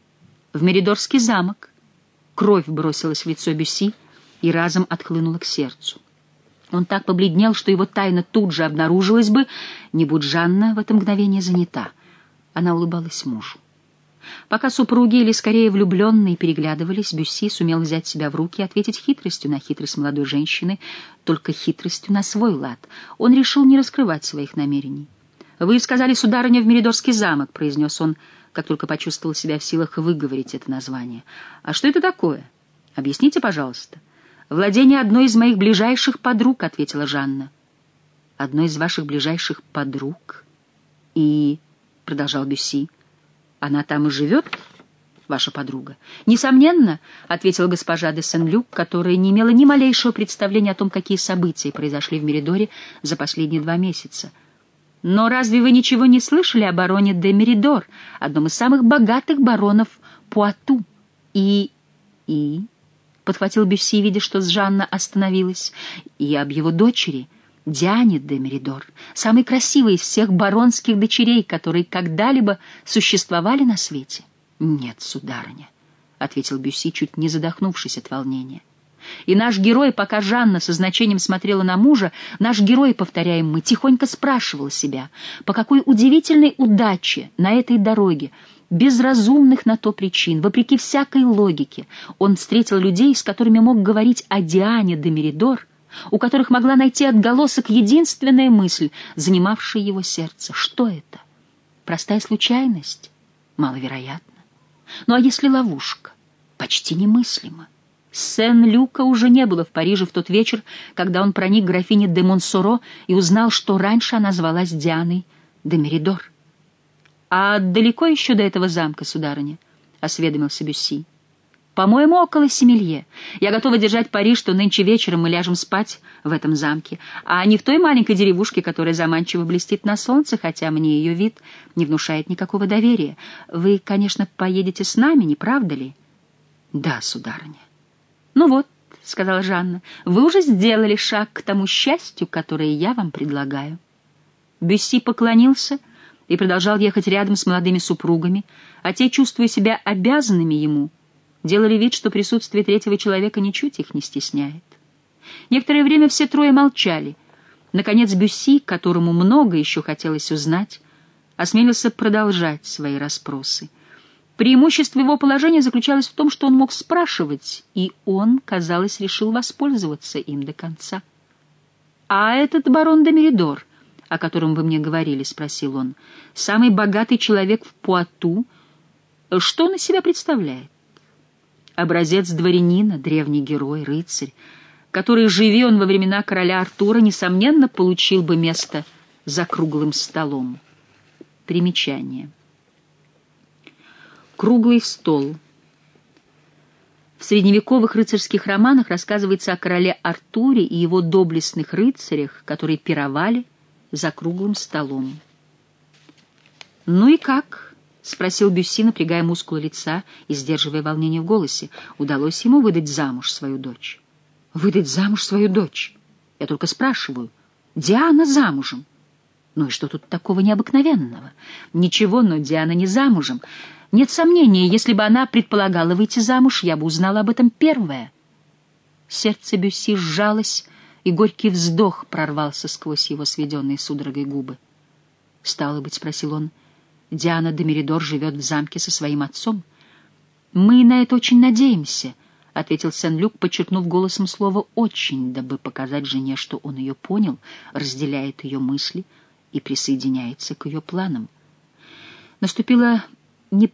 В Меридорский замок. Кровь бросилась в лицо Бюсси и разом отхлынула к сердцу. Он так побледнел, что его тайна тут же обнаружилась бы, не будь Жанна в это мгновение занята. Она улыбалась мужу. Пока супруги, или скорее влюбленные, переглядывались, Бюсси сумел взять себя в руки и ответить хитростью на хитрость молодой женщины, только хитростью на свой лад. Он решил не раскрывать своих намерений. «Вы сказали, сударыня, в Меридорский замок», — произнес он, как только почувствовал себя в силах выговорить это название. «А что это такое? Объясните, пожалуйста». «Владение одной из моих ближайших подруг», — ответила Жанна. «Одной из ваших ближайших подруг? И...» — продолжал Бюсси. «Она там и живет, ваша подруга?» «Несомненно», — ответила госпожа де Сен-Люк, которая не имела ни малейшего представления о том, какие события произошли в Меридоре за последние два месяца. «Но разве вы ничего не слышали о бароне де Меридор, одном из самых богатых баронов Пуату? И... и...» — подхватил Бюсси, видя, что Жанна остановилась, «и об его дочери, Диане де Меридор, самой красивой из всех баронских дочерей, которые когда-либо существовали на свете». «Нет, сударыня», — ответил Бюсси, чуть не задохнувшись от волнения. И наш герой, пока Жанна со значением смотрела на мужа, наш герой, повторяем мы, тихонько спрашивал себя, по какой удивительной удаче на этой дороге, без разумных на то причин, вопреки всякой логике, он встретил людей, с которыми мог говорить о Диане де Меридор, у которых могла найти отголосок единственная мысль, занимавшая его сердце. Что это? Простая случайность? Маловероятно. Ну а если ловушка? Почти немыслимо. Сен-Люка уже не было в Париже в тот вечер, когда он проник к графине де Монсоро и узнал, что раньше она звалась Дианой де Меридор. «А далеко еще до этого замка, сударыня?» — осведомился Бюсси. «По-моему, около Семелье. Я готова держать пари, что нынче вечером мы ляжем спать в этом замке, а не в той маленькой деревушке, которая заманчиво блестит на солнце, хотя мне ее вид не внушает никакого доверия. Вы, конечно, поедете с нами, не правда ли?» «Да, сударыня». «Ну вот», — сказала Жанна, — «вы уже сделали шаг к тому счастью, которое я вам предлагаю». Бюсси поклонился и продолжал ехать рядом с молодыми супругами, а те, чувствуя себя обязанными ему, делали вид, что присутствие третьего человека ничуть их не стесняет. Некоторое время все трое молчали. Наконец Бюсси, которому много еще хотелось узнать, осмелился продолжать свои расспросы. Преимущество его положения заключалось в том, что он мог спрашивать, и он, казалось, решил воспользоваться им до конца. «А этот барон де Меридор, о котором вы мне говорили, — спросил он, — самый богатый человек в Пуату, что он из себя представляет? Образец дворянина, древний герой, рыцарь, который, живи он во времена короля Артура, несомненно, получил бы место за круглым столом». Примечание. Круглый стол. В средневековых рыцарских романах рассказывается о короле Артуре и его доблестных рыцарях, которые пировали за круглым столом. «Ну и как?» — спросил Бюсси, напрягая мускулы лица и сдерживая волнение в голосе. «Удалось ему выдать замуж свою дочь?» «Выдать замуж свою дочь? Я только спрашиваю. Диана замужем. Ну и что тут такого необыкновенного? Ничего, но Диана не замужем. Нет сомнения, если бы она предполагала выйти замуж, я бы узнала об этом первая». Сердце Бюсси сжалось, и горький вздох прорвался сквозь его сведенные судорогой губы. «Стало быть, — спросил он, — Диана де Меридор живет в замке со своим отцом?» «Мы на это очень надеемся», — ответил Сен-Люк, подчеркнув голосом слово «очень», дабы показать жене, что он ее понял, разделяет ее мысли и присоединяется к ее планам. Наступило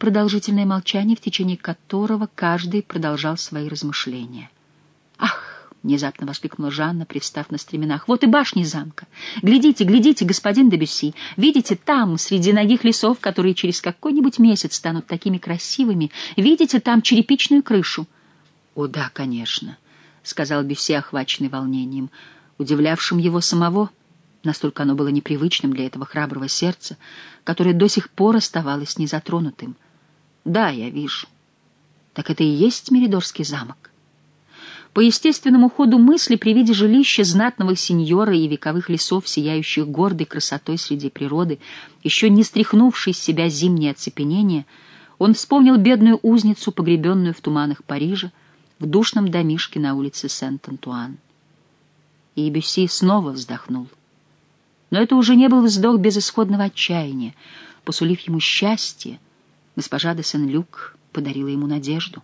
непродолжительное молчание, в течение которого каждый продолжал свои размышления. «Ах!» — внезапно воскликнула Жанна, привстав на стременах. «Вот и башни замка! Глядите, глядите, господин де Бюсси! Видите, там, среди нагих лесов, которые через какой-нибудь месяц станут такими красивыми, видите там черепичную крышу?» «О да, конечно», — сказал Бюсси, охваченный волнением, удивлявшим его самого. Настолько оно было непривычным для этого храброго сердца, которое до сих пор оставалось незатронутым. «Да, я вижу. Так это и есть Меридорский замок». По естественному ходу мысли при виде жилища знатного сеньора и вековых лесов, сияющих гордой красотой среди природы, еще не стряхнувшей с себя зимнее оцепенение, он вспомнил бедную узницу, погребенную в туманах Парижа, в душном домишке на улице Сент-Антуан. И Бюсси снова вздохнул. Но это уже не был вздох безысходного отчаяния. Посулив ему счастье, госпожа де Сен-Люк подарила ему надежду.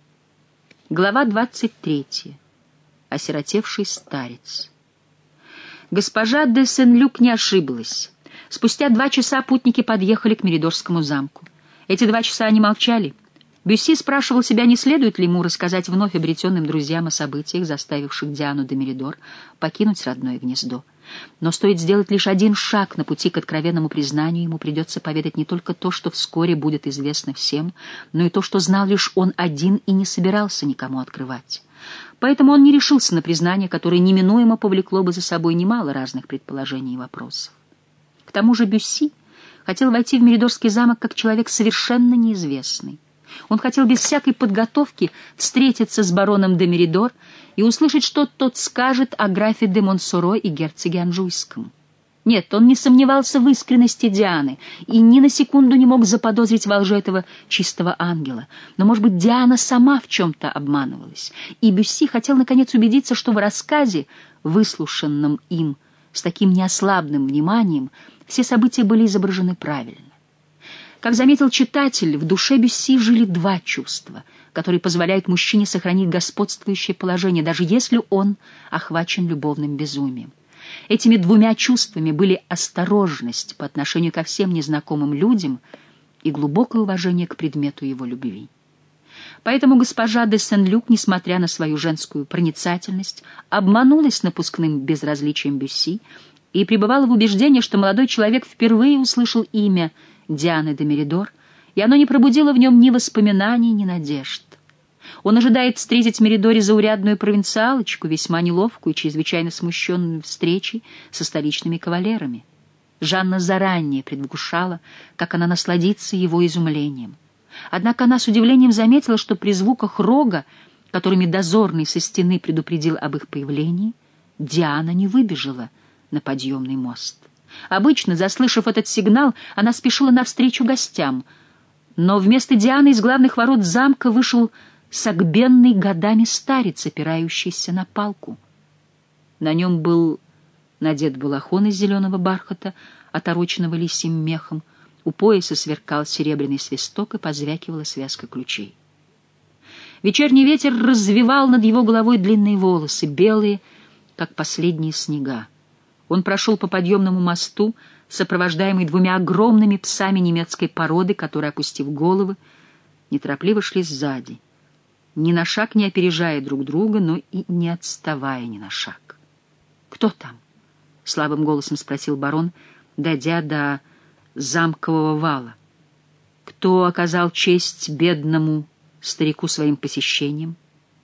Глава двадцать третья. Осиротевший старец. Госпожа де Сен-Люк не ошиблась. Спустя два часа путники подъехали к Меридорскому замку. Эти два часа они молчали. Бюсси спрашивал себя, не следует ли ему рассказать вновь обретенным друзьям о событиях, заставивших Диану де Меридор покинуть родное гнездо. Но стоит сделать лишь один шаг на пути к откровенному признанию, ему придется поведать не только то, что вскоре будет известно всем, но и то, что знал лишь он один и не собирался никому открывать. Поэтому он не решился на признание, которое неминуемо повлекло бы за собой немало разных предположений и вопросов. К тому же Бюсси хотел войти в Меридорский замок как человек совершенно неизвестный. Он хотел без всякой подготовки встретиться с бароном де Меридор и услышать, что тот скажет о графе де Монсоро и герцоге Анжуйском. Нет, он не сомневался в искренности Дианы и ни на секунду не мог заподозрить во лжи этого чистого ангела. Но, может быть, Диана сама в чем-то обманывалась, и Бюсси хотел, наконец, убедиться, что в рассказе, выслушанном им с таким неослабным вниманием, все события были изображены правильно. Как заметил читатель, в душе Бюсси жили два чувства, которые позволяют мужчине сохранить господствующее положение, даже если он охвачен любовным безумием. Этими двумя чувствами были осторожность по отношению ко всем незнакомым людям и глубокое уважение к предмету его любви. Поэтому госпожа де Сен-Люк, несмотря на свою женскую проницательность, обманулась напускным безразличием Бюсси и пребывала в убеждении, что молодой человек впервые услышал имя Дианы де Меридор, и оно не пробудило в нем ни воспоминаний, ни надежд. Он ожидает встретить в Меридоре заурядную провинциалочку, весьма неловкую и чрезвычайно смущенную встречей со столичными кавалерами. Жанна заранее предвкушала, как она насладится его изумлением. Однако она с удивлением заметила, что при звуках рога, которыми дозорный со стены предупредил об их появлении, Диана не выбежала на подъемный мост. Обычно, заслышав этот сигнал, она спешила навстречу гостям, но вместо Дианы из главных ворот замка вышел согбенный годами старец, опирающийся на палку. На нем был надет балахон из зеленого бархата, отороченного лисьим мехом, у пояса сверкал серебряный свисток и позвякивала связка ключей. Вечерний ветер развевал над его головой длинные волосы, белые, как последние снега. Он прошел по подъемному мосту, сопровождаемый двумя огромными псами немецкой породы, которые, опустив головы, неторопливо шли сзади, ни на шаг не опережая друг друга, но и не отставая ни на шаг. «Кто там?» — слабым голосом спросил барон, дойдя до замкового вала. «Кто оказал честь бедному старику своим посещением?»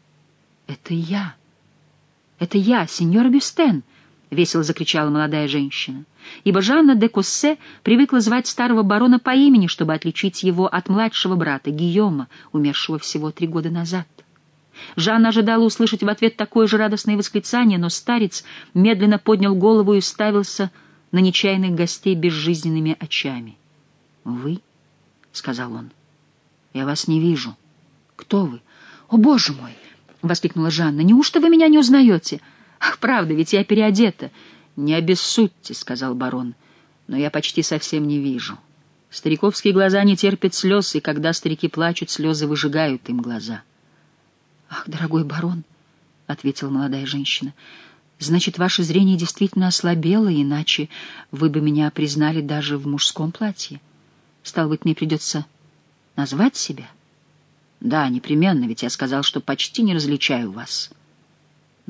«Это я! Это я, сеньор Бюстен!» — весело закричала молодая женщина, ибо Жанна де Коссе привыкла звать старого барона по имени, чтобы отличить его от младшего брата Гийома, умершего всего три года назад. Жанна ожидала услышать в ответ такое же радостное восклицание, но старец медленно поднял голову и уставился на нечаянных гостей безжизненными очами. «Вы?» — сказал он. «Я вас не вижу. Кто вы?» «О, боже мой!» — воскликнула Жанна. «Неужто вы меня не узнаете? Ах, правда, ведь я переодета». «Не обессудьте», — сказал барон, — «но я почти совсем не вижу. Стариковские глаза не терпят слез, и когда старики плачут, слезы выжигают им глаза». «Ах, дорогой барон», — ответила молодая женщина, — «значит, ваше зрение действительно ослабело, иначе вы бы меня признали даже в мужском платье. Стало быть, мне придется назвать себя?» «Да, непременно, ведь я сказал, что почти не различаю вас».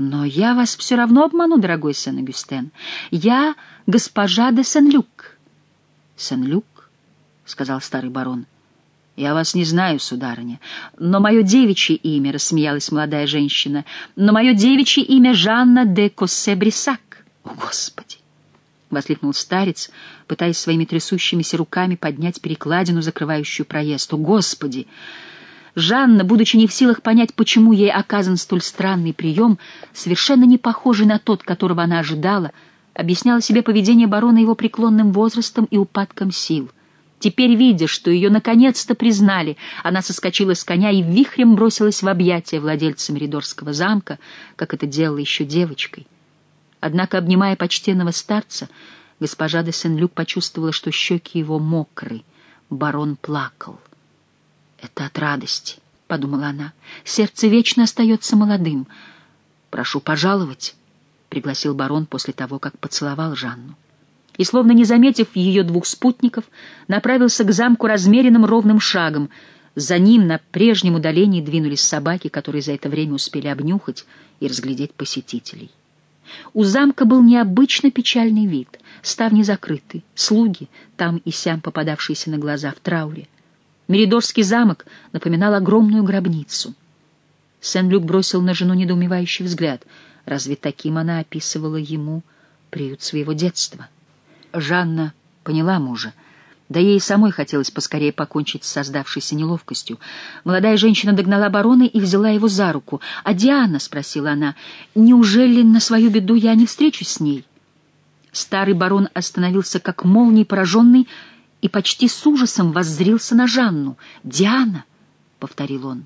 «Но я вас все равно обману, дорогой Сен-Агюстен. Я госпожа де Сен-Люк». «Сен-Люк?» — сказал старый барон. «Я вас не знаю, сударыня, но мое девичье имя», — рассмеялась молодая женщина, «но мое девичье имя Жанна де Коссе-Брисак». «О, Господи!» — воскликнул старец, пытаясь своими трясущимися руками поднять перекладину, закрывающую проезд. «О, Господи!» Жанна, будучи не в силах понять, почему ей оказан столь странный прием, совершенно не похожий на тот, которого она ожидала, объясняла себе поведение барона его преклонным возрастом и упадком сил. Теперь, видя, что ее наконец-то признали, она соскочила с коня и вихрем бросилась в объятия владельца Меридорского замка, как это делала еще девочкой. Однако, обнимая почтенного старца, госпожа де Сен-Люк почувствовала, что щеки его мокры. Барон плакал. «Это от радости», — подумала она. «Сердце вечно остается молодым. Прошу пожаловать», — пригласил барон после того, как поцеловал Жанну. И, словно не заметив ее двух спутников, направился к замку размеренным ровным шагом. За ним на прежнем удалении двинулись собаки, которые за это время успели обнюхать и разглядеть посетителей. У замка был необычно печальный вид. Ставни закрыты, слуги, там и сям попадавшиеся на глаза, в трауре. Меридорский замок напоминал огромную гробницу. Сен-Люк бросил на жену недоумевающий взгляд. Разве таким она описывала ему приют своего детства? Жанна поняла мужа. Да ей самой хотелось поскорее покончить с создавшейся неловкостью. Молодая женщина догнала барона и взяла его за руку. «А Диана?» — спросила она. «Неужели на свою беду я не встречусь с ней?» Старый барон остановился как молнией пораженный и почти с ужасом воззрился на Жанну. «Диана!» — повторил он.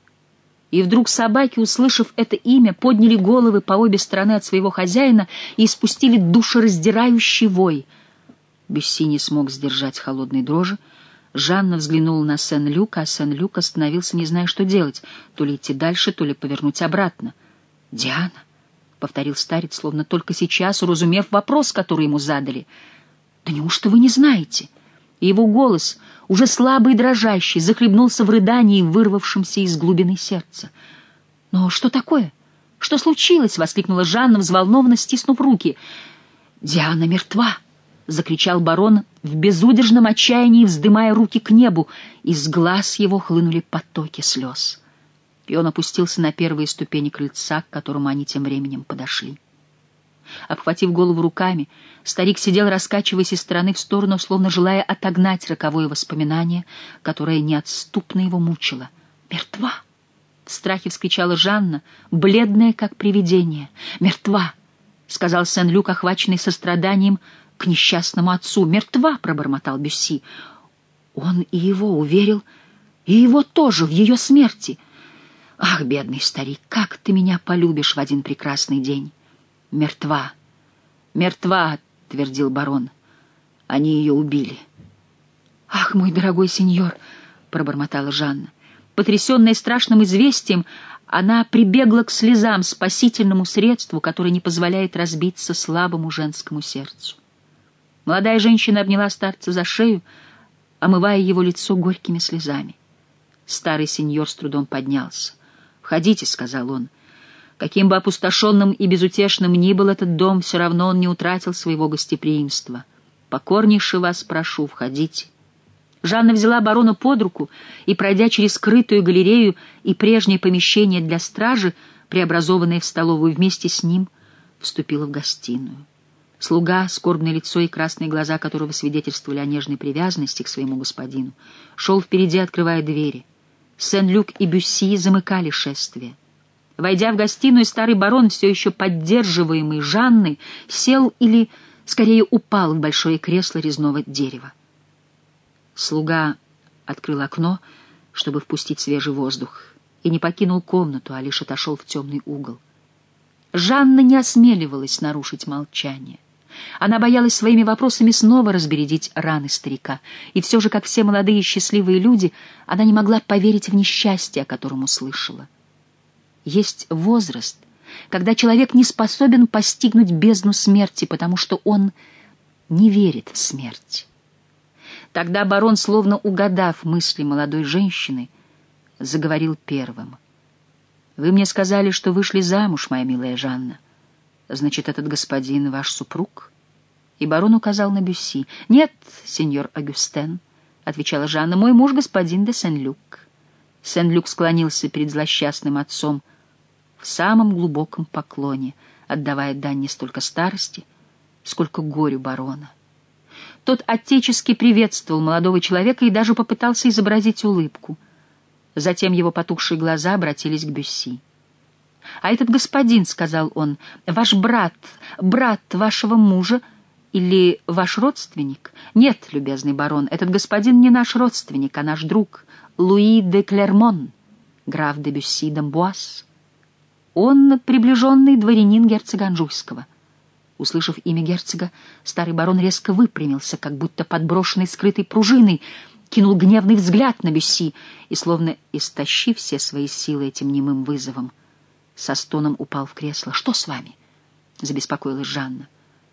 И вдруг собаки, услышав это имя, подняли головы по обе стороны от своего хозяина и испустили душераздирающий вой. Бюсси не смог сдержать холодной дрожи. Жанна взглянула на Сен-Люка, а Сен-Люк остановился, не зная, что делать, то ли идти дальше, то ли повернуть обратно. «Диана!» — повторил старец, словно только сейчас, уразумев вопрос, который ему задали. «Да неужто вы не знаете?» И его голос, уже слабый и дрожащий, захлебнулся в рыдании, вырвавшемся из глубины сердца. «Но что такое? Что случилось?» — воскликнула Жанна, взволнованно стиснув руки. «Диана мертва!» — закричал барон в безудержном отчаянии, вздымая руки к небу. Из глаз его хлынули потоки слез. И он опустился на первые ступени крыльца, к которому они тем временем подошли. Обхватив голову руками, старик сидел, раскачиваясь из стороны в сторону, словно желая отогнать роковое воспоминание, которое неотступно его мучило. «Мертва!» — в страхе вскричала Жанна, бледная, как привидение. «Мертва!» — сказал Сен-Люк, охваченный состраданием к несчастному отцу. «Мертва!» — пробормотал Бюсси. Он и его уверил, и его тоже в ее смерти. «Ах, бедный старик, как ты меня полюбишь в один прекрасный день!» «Мертва! Мертва!» — твердил барон. «Они ее убили». «Ах, мой дорогой сеньор!» — пробормотала Жанна. Потрясенная страшным известием, она прибегла к слезам, спасительному средству, которое не позволяет разбиться слабому женскому сердцу. Молодая женщина обняла старца за шею, омывая его лицо горькими слезами. Старый сеньор с трудом поднялся. «Входите», — сказал он. Каким бы опустошенным и безутешным ни был этот дом, все равно он не утратил своего гостеприимства. «Покорнейше вас прошу, входите». Жанна взяла барона под руку и, пройдя через скрытую галерею и прежнее помещение для стражи, преобразованное в столовую, вместе с ним вступила в гостиную. Слуга, скорбное лицо и красные глаза которого свидетельствовали о нежной привязанности к своему господину, шел впереди, открывая двери. Сен-Люк и Бюсси замыкали шествие. Войдя в гостиную, старый барон, все еще поддерживаемый Жанной, сел или, скорее, упал в большое кресло резного дерева. Слуга открыл окно, чтобы впустить свежий воздух, и не покинул комнату, а лишь отошел в темный угол. Жанна не осмеливалась нарушить молчание. Она боялась своими вопросами снова разбередить раны старика, и все же, как все молодые и счастливые люди, она не могла поверить в несчастье, о котором услышала. Есть возраст, когда человек не способен постигнуть бездну смерти, потому что он не верит в смерть. Тогда барон, словно угадав мысли молодой женщины, заговорил первым. Вы мне сказали, что вышли замуж, моя милая Жанна. Значит, этот господин ваш супруг? И барон указал на Бюсси. Нет, сеньор Агюстен, — отвечала Жанна, — мой муж господин де Сен-Люк. Сен-Люк склонился перед злосчастным отцом в самом глубоком поклоне, отдавая дань не столько старости, сколько горю барона. Тот отечески приветствовал молодого человека и даже попытался изобразить улыбку. Затем его потухшие глаза обратились к Бюсси. «А этот господин, — сказал он, — ваш брат, брат вашего мужа или ваш родственник?» «Нет, любезный барон, этот господин не наш родственник, а наш друг, Луи де Клермон, граф де Бюсси d'Амбуаз. Он приближенный дворянин герцога Анжуйского». Услышав имя герцога, старый барон резко выпрямился, как будто подброшенный скрытой пружиной, кинул гневный взгляд на Бюсси и, словно истощив все свои силы этим немым вызовом, со стоном упал в кресло. «Что с вами?» — забеспокоилась Жанна.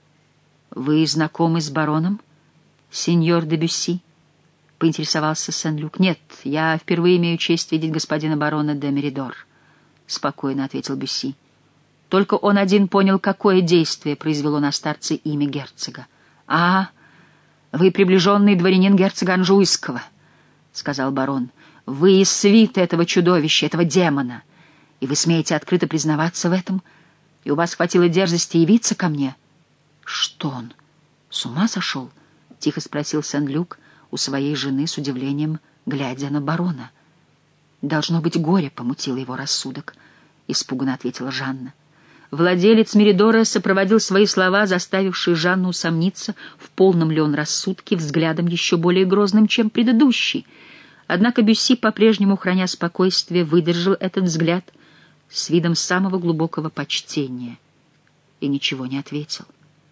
«Вы знакомы с бароном, сеньор де Бюсси?» — поинтересовался Сен-Люк. «Нет, я впервые имею честь видеть господина барона де Меридор», — спокойно ответил Бюсси. Только он один понял, какое действие произвело на старца имя герцога. «А, вы приближенный дворянин герцога Анжуйского», — сказал барон. «Вы из свиты этого чудовища, этого демона, и вы смеете открыто признаваться в этом, и у вас хватило дерзости явиться ко мне». «Что он, с ума сошел?» — тихо спросил Сен-Люк у своей жены с удивлением, глядя на барона. «Должно быть, горе помутило его рассудок», — испуганно ответила Жанна. Владелец Меридора сопроводил свои слова, заставившие Жанну усомниться, в полном ли он рассудке, взглядом еще более грозным, чем предыдущий. Однако Бюсси, по-прежнему храня спокойствие, выдержал этот взгляд с видом самого глубокого почтения и ничего не ответил.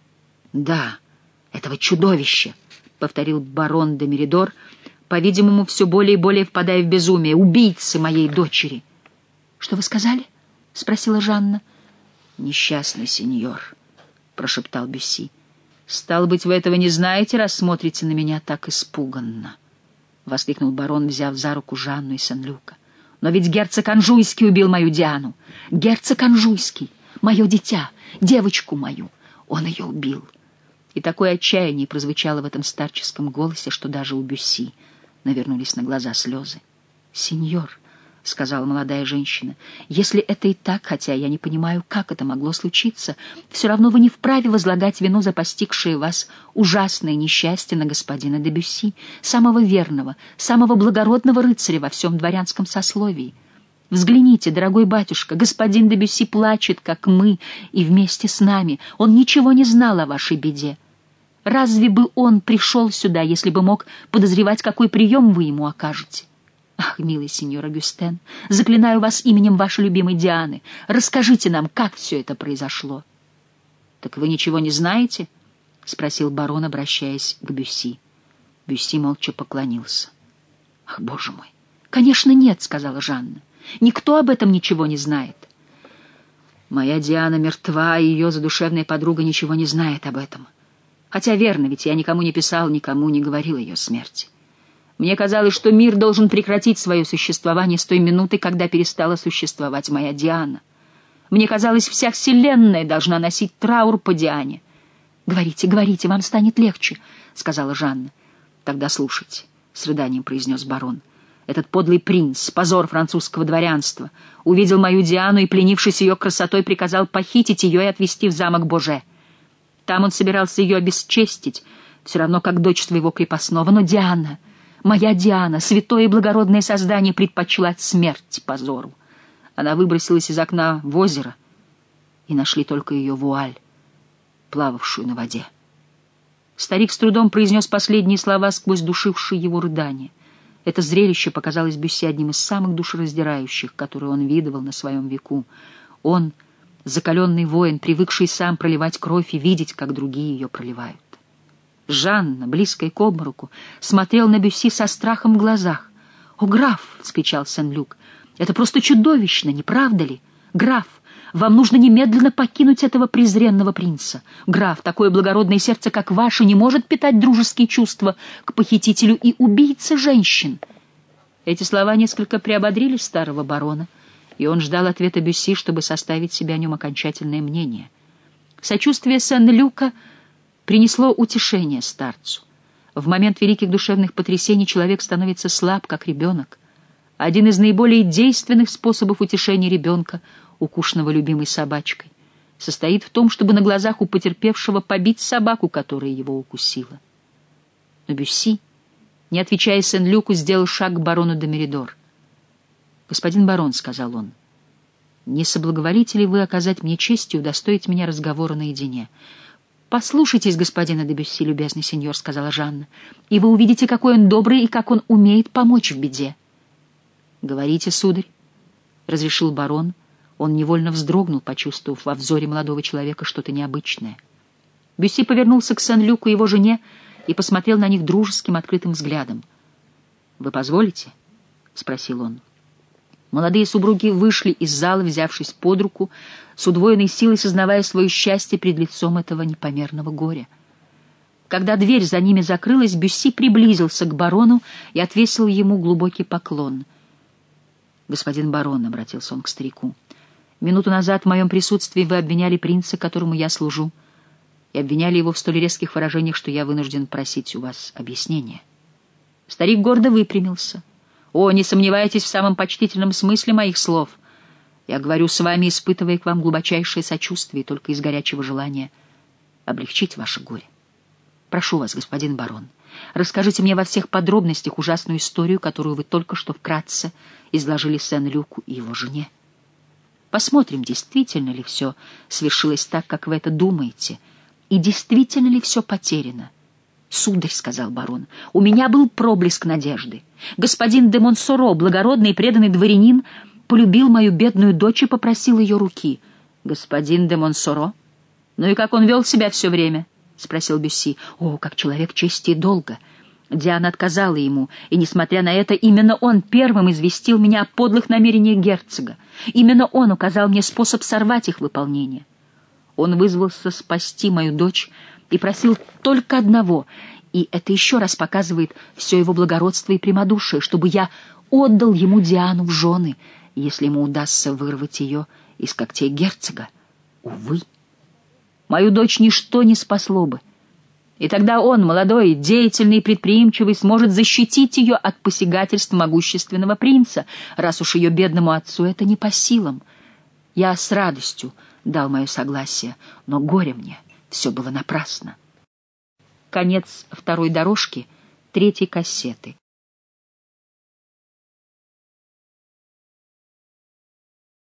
«Да, этого чудовища», — повторил барон де Меридор, по-видимому, все более и более впадая в безумие, — «убийцы моей дочери». «Что вы сказали?» — спросила Жанна. «Несчастный сеньор», — прошептал Бюсси. «Стало быть, вы этого не знаете, раз смотрите на меня так испуганно», — воскликнул барон, взяв за руку Жанну и Сен-Люка. «Но ведь герцог Анжуйский убил мою Диану. Герцог Анжуйский, мое дитя, девочку мою. Он ее убил». И такое отчаяние прозвучало в этом старческом голосе, что даже у Бюсси навернулись на глаза слезы. «Сеньор», — сказала молодая женщина, — «если это и так, хотя я не понимаю, как это могло случиться, все равно вы не вправе возлагать вину за постигшее вас ужасное несчастье на господина де Бюсси, самого верного, самого благородного рыцаря во всем дворянском сословии. Взгляните, дорогой батюшка, господин де Бюсси плачет, как мы, и вместе с нами. Он ничего не знал о вашей беде. Разве бы он пришел сюда, если бы мог подозревать, какой прием вы ему окажете? Ах, милый сеньор Агюстен, заклинаю вас именем вашей любимой Дианы, расскажите нам, как все это произошло». «Так вы ничего не знаете?» — спросил барон, обращаясь к Бюсси. Бюсси молча поклонился. «Ах, боже мой! Конечно, нет», — сказала Жанна. «Никто об этом ничего не знает». «Моя Диана мертва, и ее задушевная подруга ничего не знает об этом. Хотя верно, ведь я никому не писал, никому не говорил о ее смерти. Мне казалось, что мир должен прекратить свое существование с той минуты, когда перестала существовать моя Диана. Мне казалось, вся вселенная должна носить траур по Диане». «Говорите, говорите, вам станет легче», — сказала Жанна. «Тогда слушайте», — с рыданием произнес барон. «Этот подлый принц, позор французского дворянства, увидел мою Диану и, пленившись ее красотой, приказал похитить ее и отвезти в замок Боже. Там он собирался ее обесчестить, все равно как дочь своего крепостного. Но Диана, моя Диана, святое и благородное создание, предпочла смерть позору. Она выбросилась из окна в озеро, и нашли только ее вуаль, плававшую на воде». Старик с трудом произнес последние слова сквозь душившие его рыдания. Это зрелище показалось Бюсси одним из самых душераздирающих, которые он видывал на своем веку. Он, закаленный воин, привыкший сам проливать кровь и видеть, как другие ее проливают. Жанна, близкая к обмороку, смотрел на Бюсси со страхом в глазах. «О, граф!» — вскричал Сен-Люк. «Это просто чудовищно, не правда ли? Граф, вам нужно немедленно покинуть этого презренного принца. Граф, такое благородное сердце, как ваше, не может питать дружеские чувства к похитителю и убийце женщин». Эти слова несколько приободрили старого барона, и он ждал ответа Бюсси, чтобы составить себе о нем окончательное мнение. Сочувствие Сен-Люка принесло утешение старцу. В момент великих душевных потрясений человек становится слаб, как ребенок. Один из наиболее действенных способов утешения ребенка, укушенного любимой собачкой, состоит в том, чтобы на глазах у потерпевшего побить собаку, которая его укусила. Но Бюсси, не отвечая Сен-Люку, сделал шаг к барону де Меридор. «Господин барон», — сказал он, — «не соблаговолите ли вы оказать мне честь и удостоить меня разговора наедине?» «Послушайтесь господина де Бюсси, любезный сеньор», — сказала Жанна, — «и вы увидите, какой он добрый и как он умеет помочь в беде». «Говорите, сударь», — разрешил барон. Он невольно вздрогнул, почувствовав во взоре молодого человека что-то необычное. Бюсси повернулся к Сен-Люку и его жене и посмотрел на них дружеским, открытым взглядом. «Вы позволите?» — спросил он. Молодые супруги вышли из зала, взявшись под руку, с удвоенной силой сознавая свое счастье перед лицом этого непомерного горя. Когда дверь за ними закрылась, Бюсси приблизился к барону и отвесил ему глубокий поклон. «Господин барон», — обратился он к старику, — «минуту назад в моем присутствии вы обвиняли принца, которому я служу, и обвиняли его в столь резких выражениях, что я вынужден просить у вас объяснения». Старик гордо выпрямился. «О, не сомневайтесь в самом почтительном смысле моих слов. Я говорю с вами, испытывая к вам глубочайшее сочувствие, только из горячего желания облегчить ваше горе. Прошу вас, господин барон, расскажите мне во всех подробностях ужасную историю, которую вы только что вкратце изложили Сен-Люку и его жене. Посмотрим, действительно ли все свершилось так, как вы это думаете, и действительно ли все потеряно». «Сударь», — сказал барон, — «у меня был проблеск надежды. Господин де Монсоро, благородный и преданный дворянин, полюбил мою бедную дочь и попросил ее руки». «Господин де Монсоро? Ну и как он вел себя все время?» — спросил Бюсси. «О, как человек чести и долга». Диана отказала ему, и, несмотря на это, именно он первым известил меня о подлых намерениях герцога. Именно он указал мне способ сорвать их выполнение. Он вызвался спасти мою дочь и просил только одного, и это еще раз показывает все его благородство и прямодушие, чтобы я отдал ему Диану в жены, если ему удастся вырвать ее из когтей герцога. Увы, мою дочь ничто не спасло бы, и тогда он, молодой, деятельный и предприимчивый, сможет защитить ее от посягательств могущественного принца, раз уж ее бедному отцу это не по силам. Я с радостью дал мое согласие, но горе мне, все было напрасно. Конец второй дорожки третьей кассеты.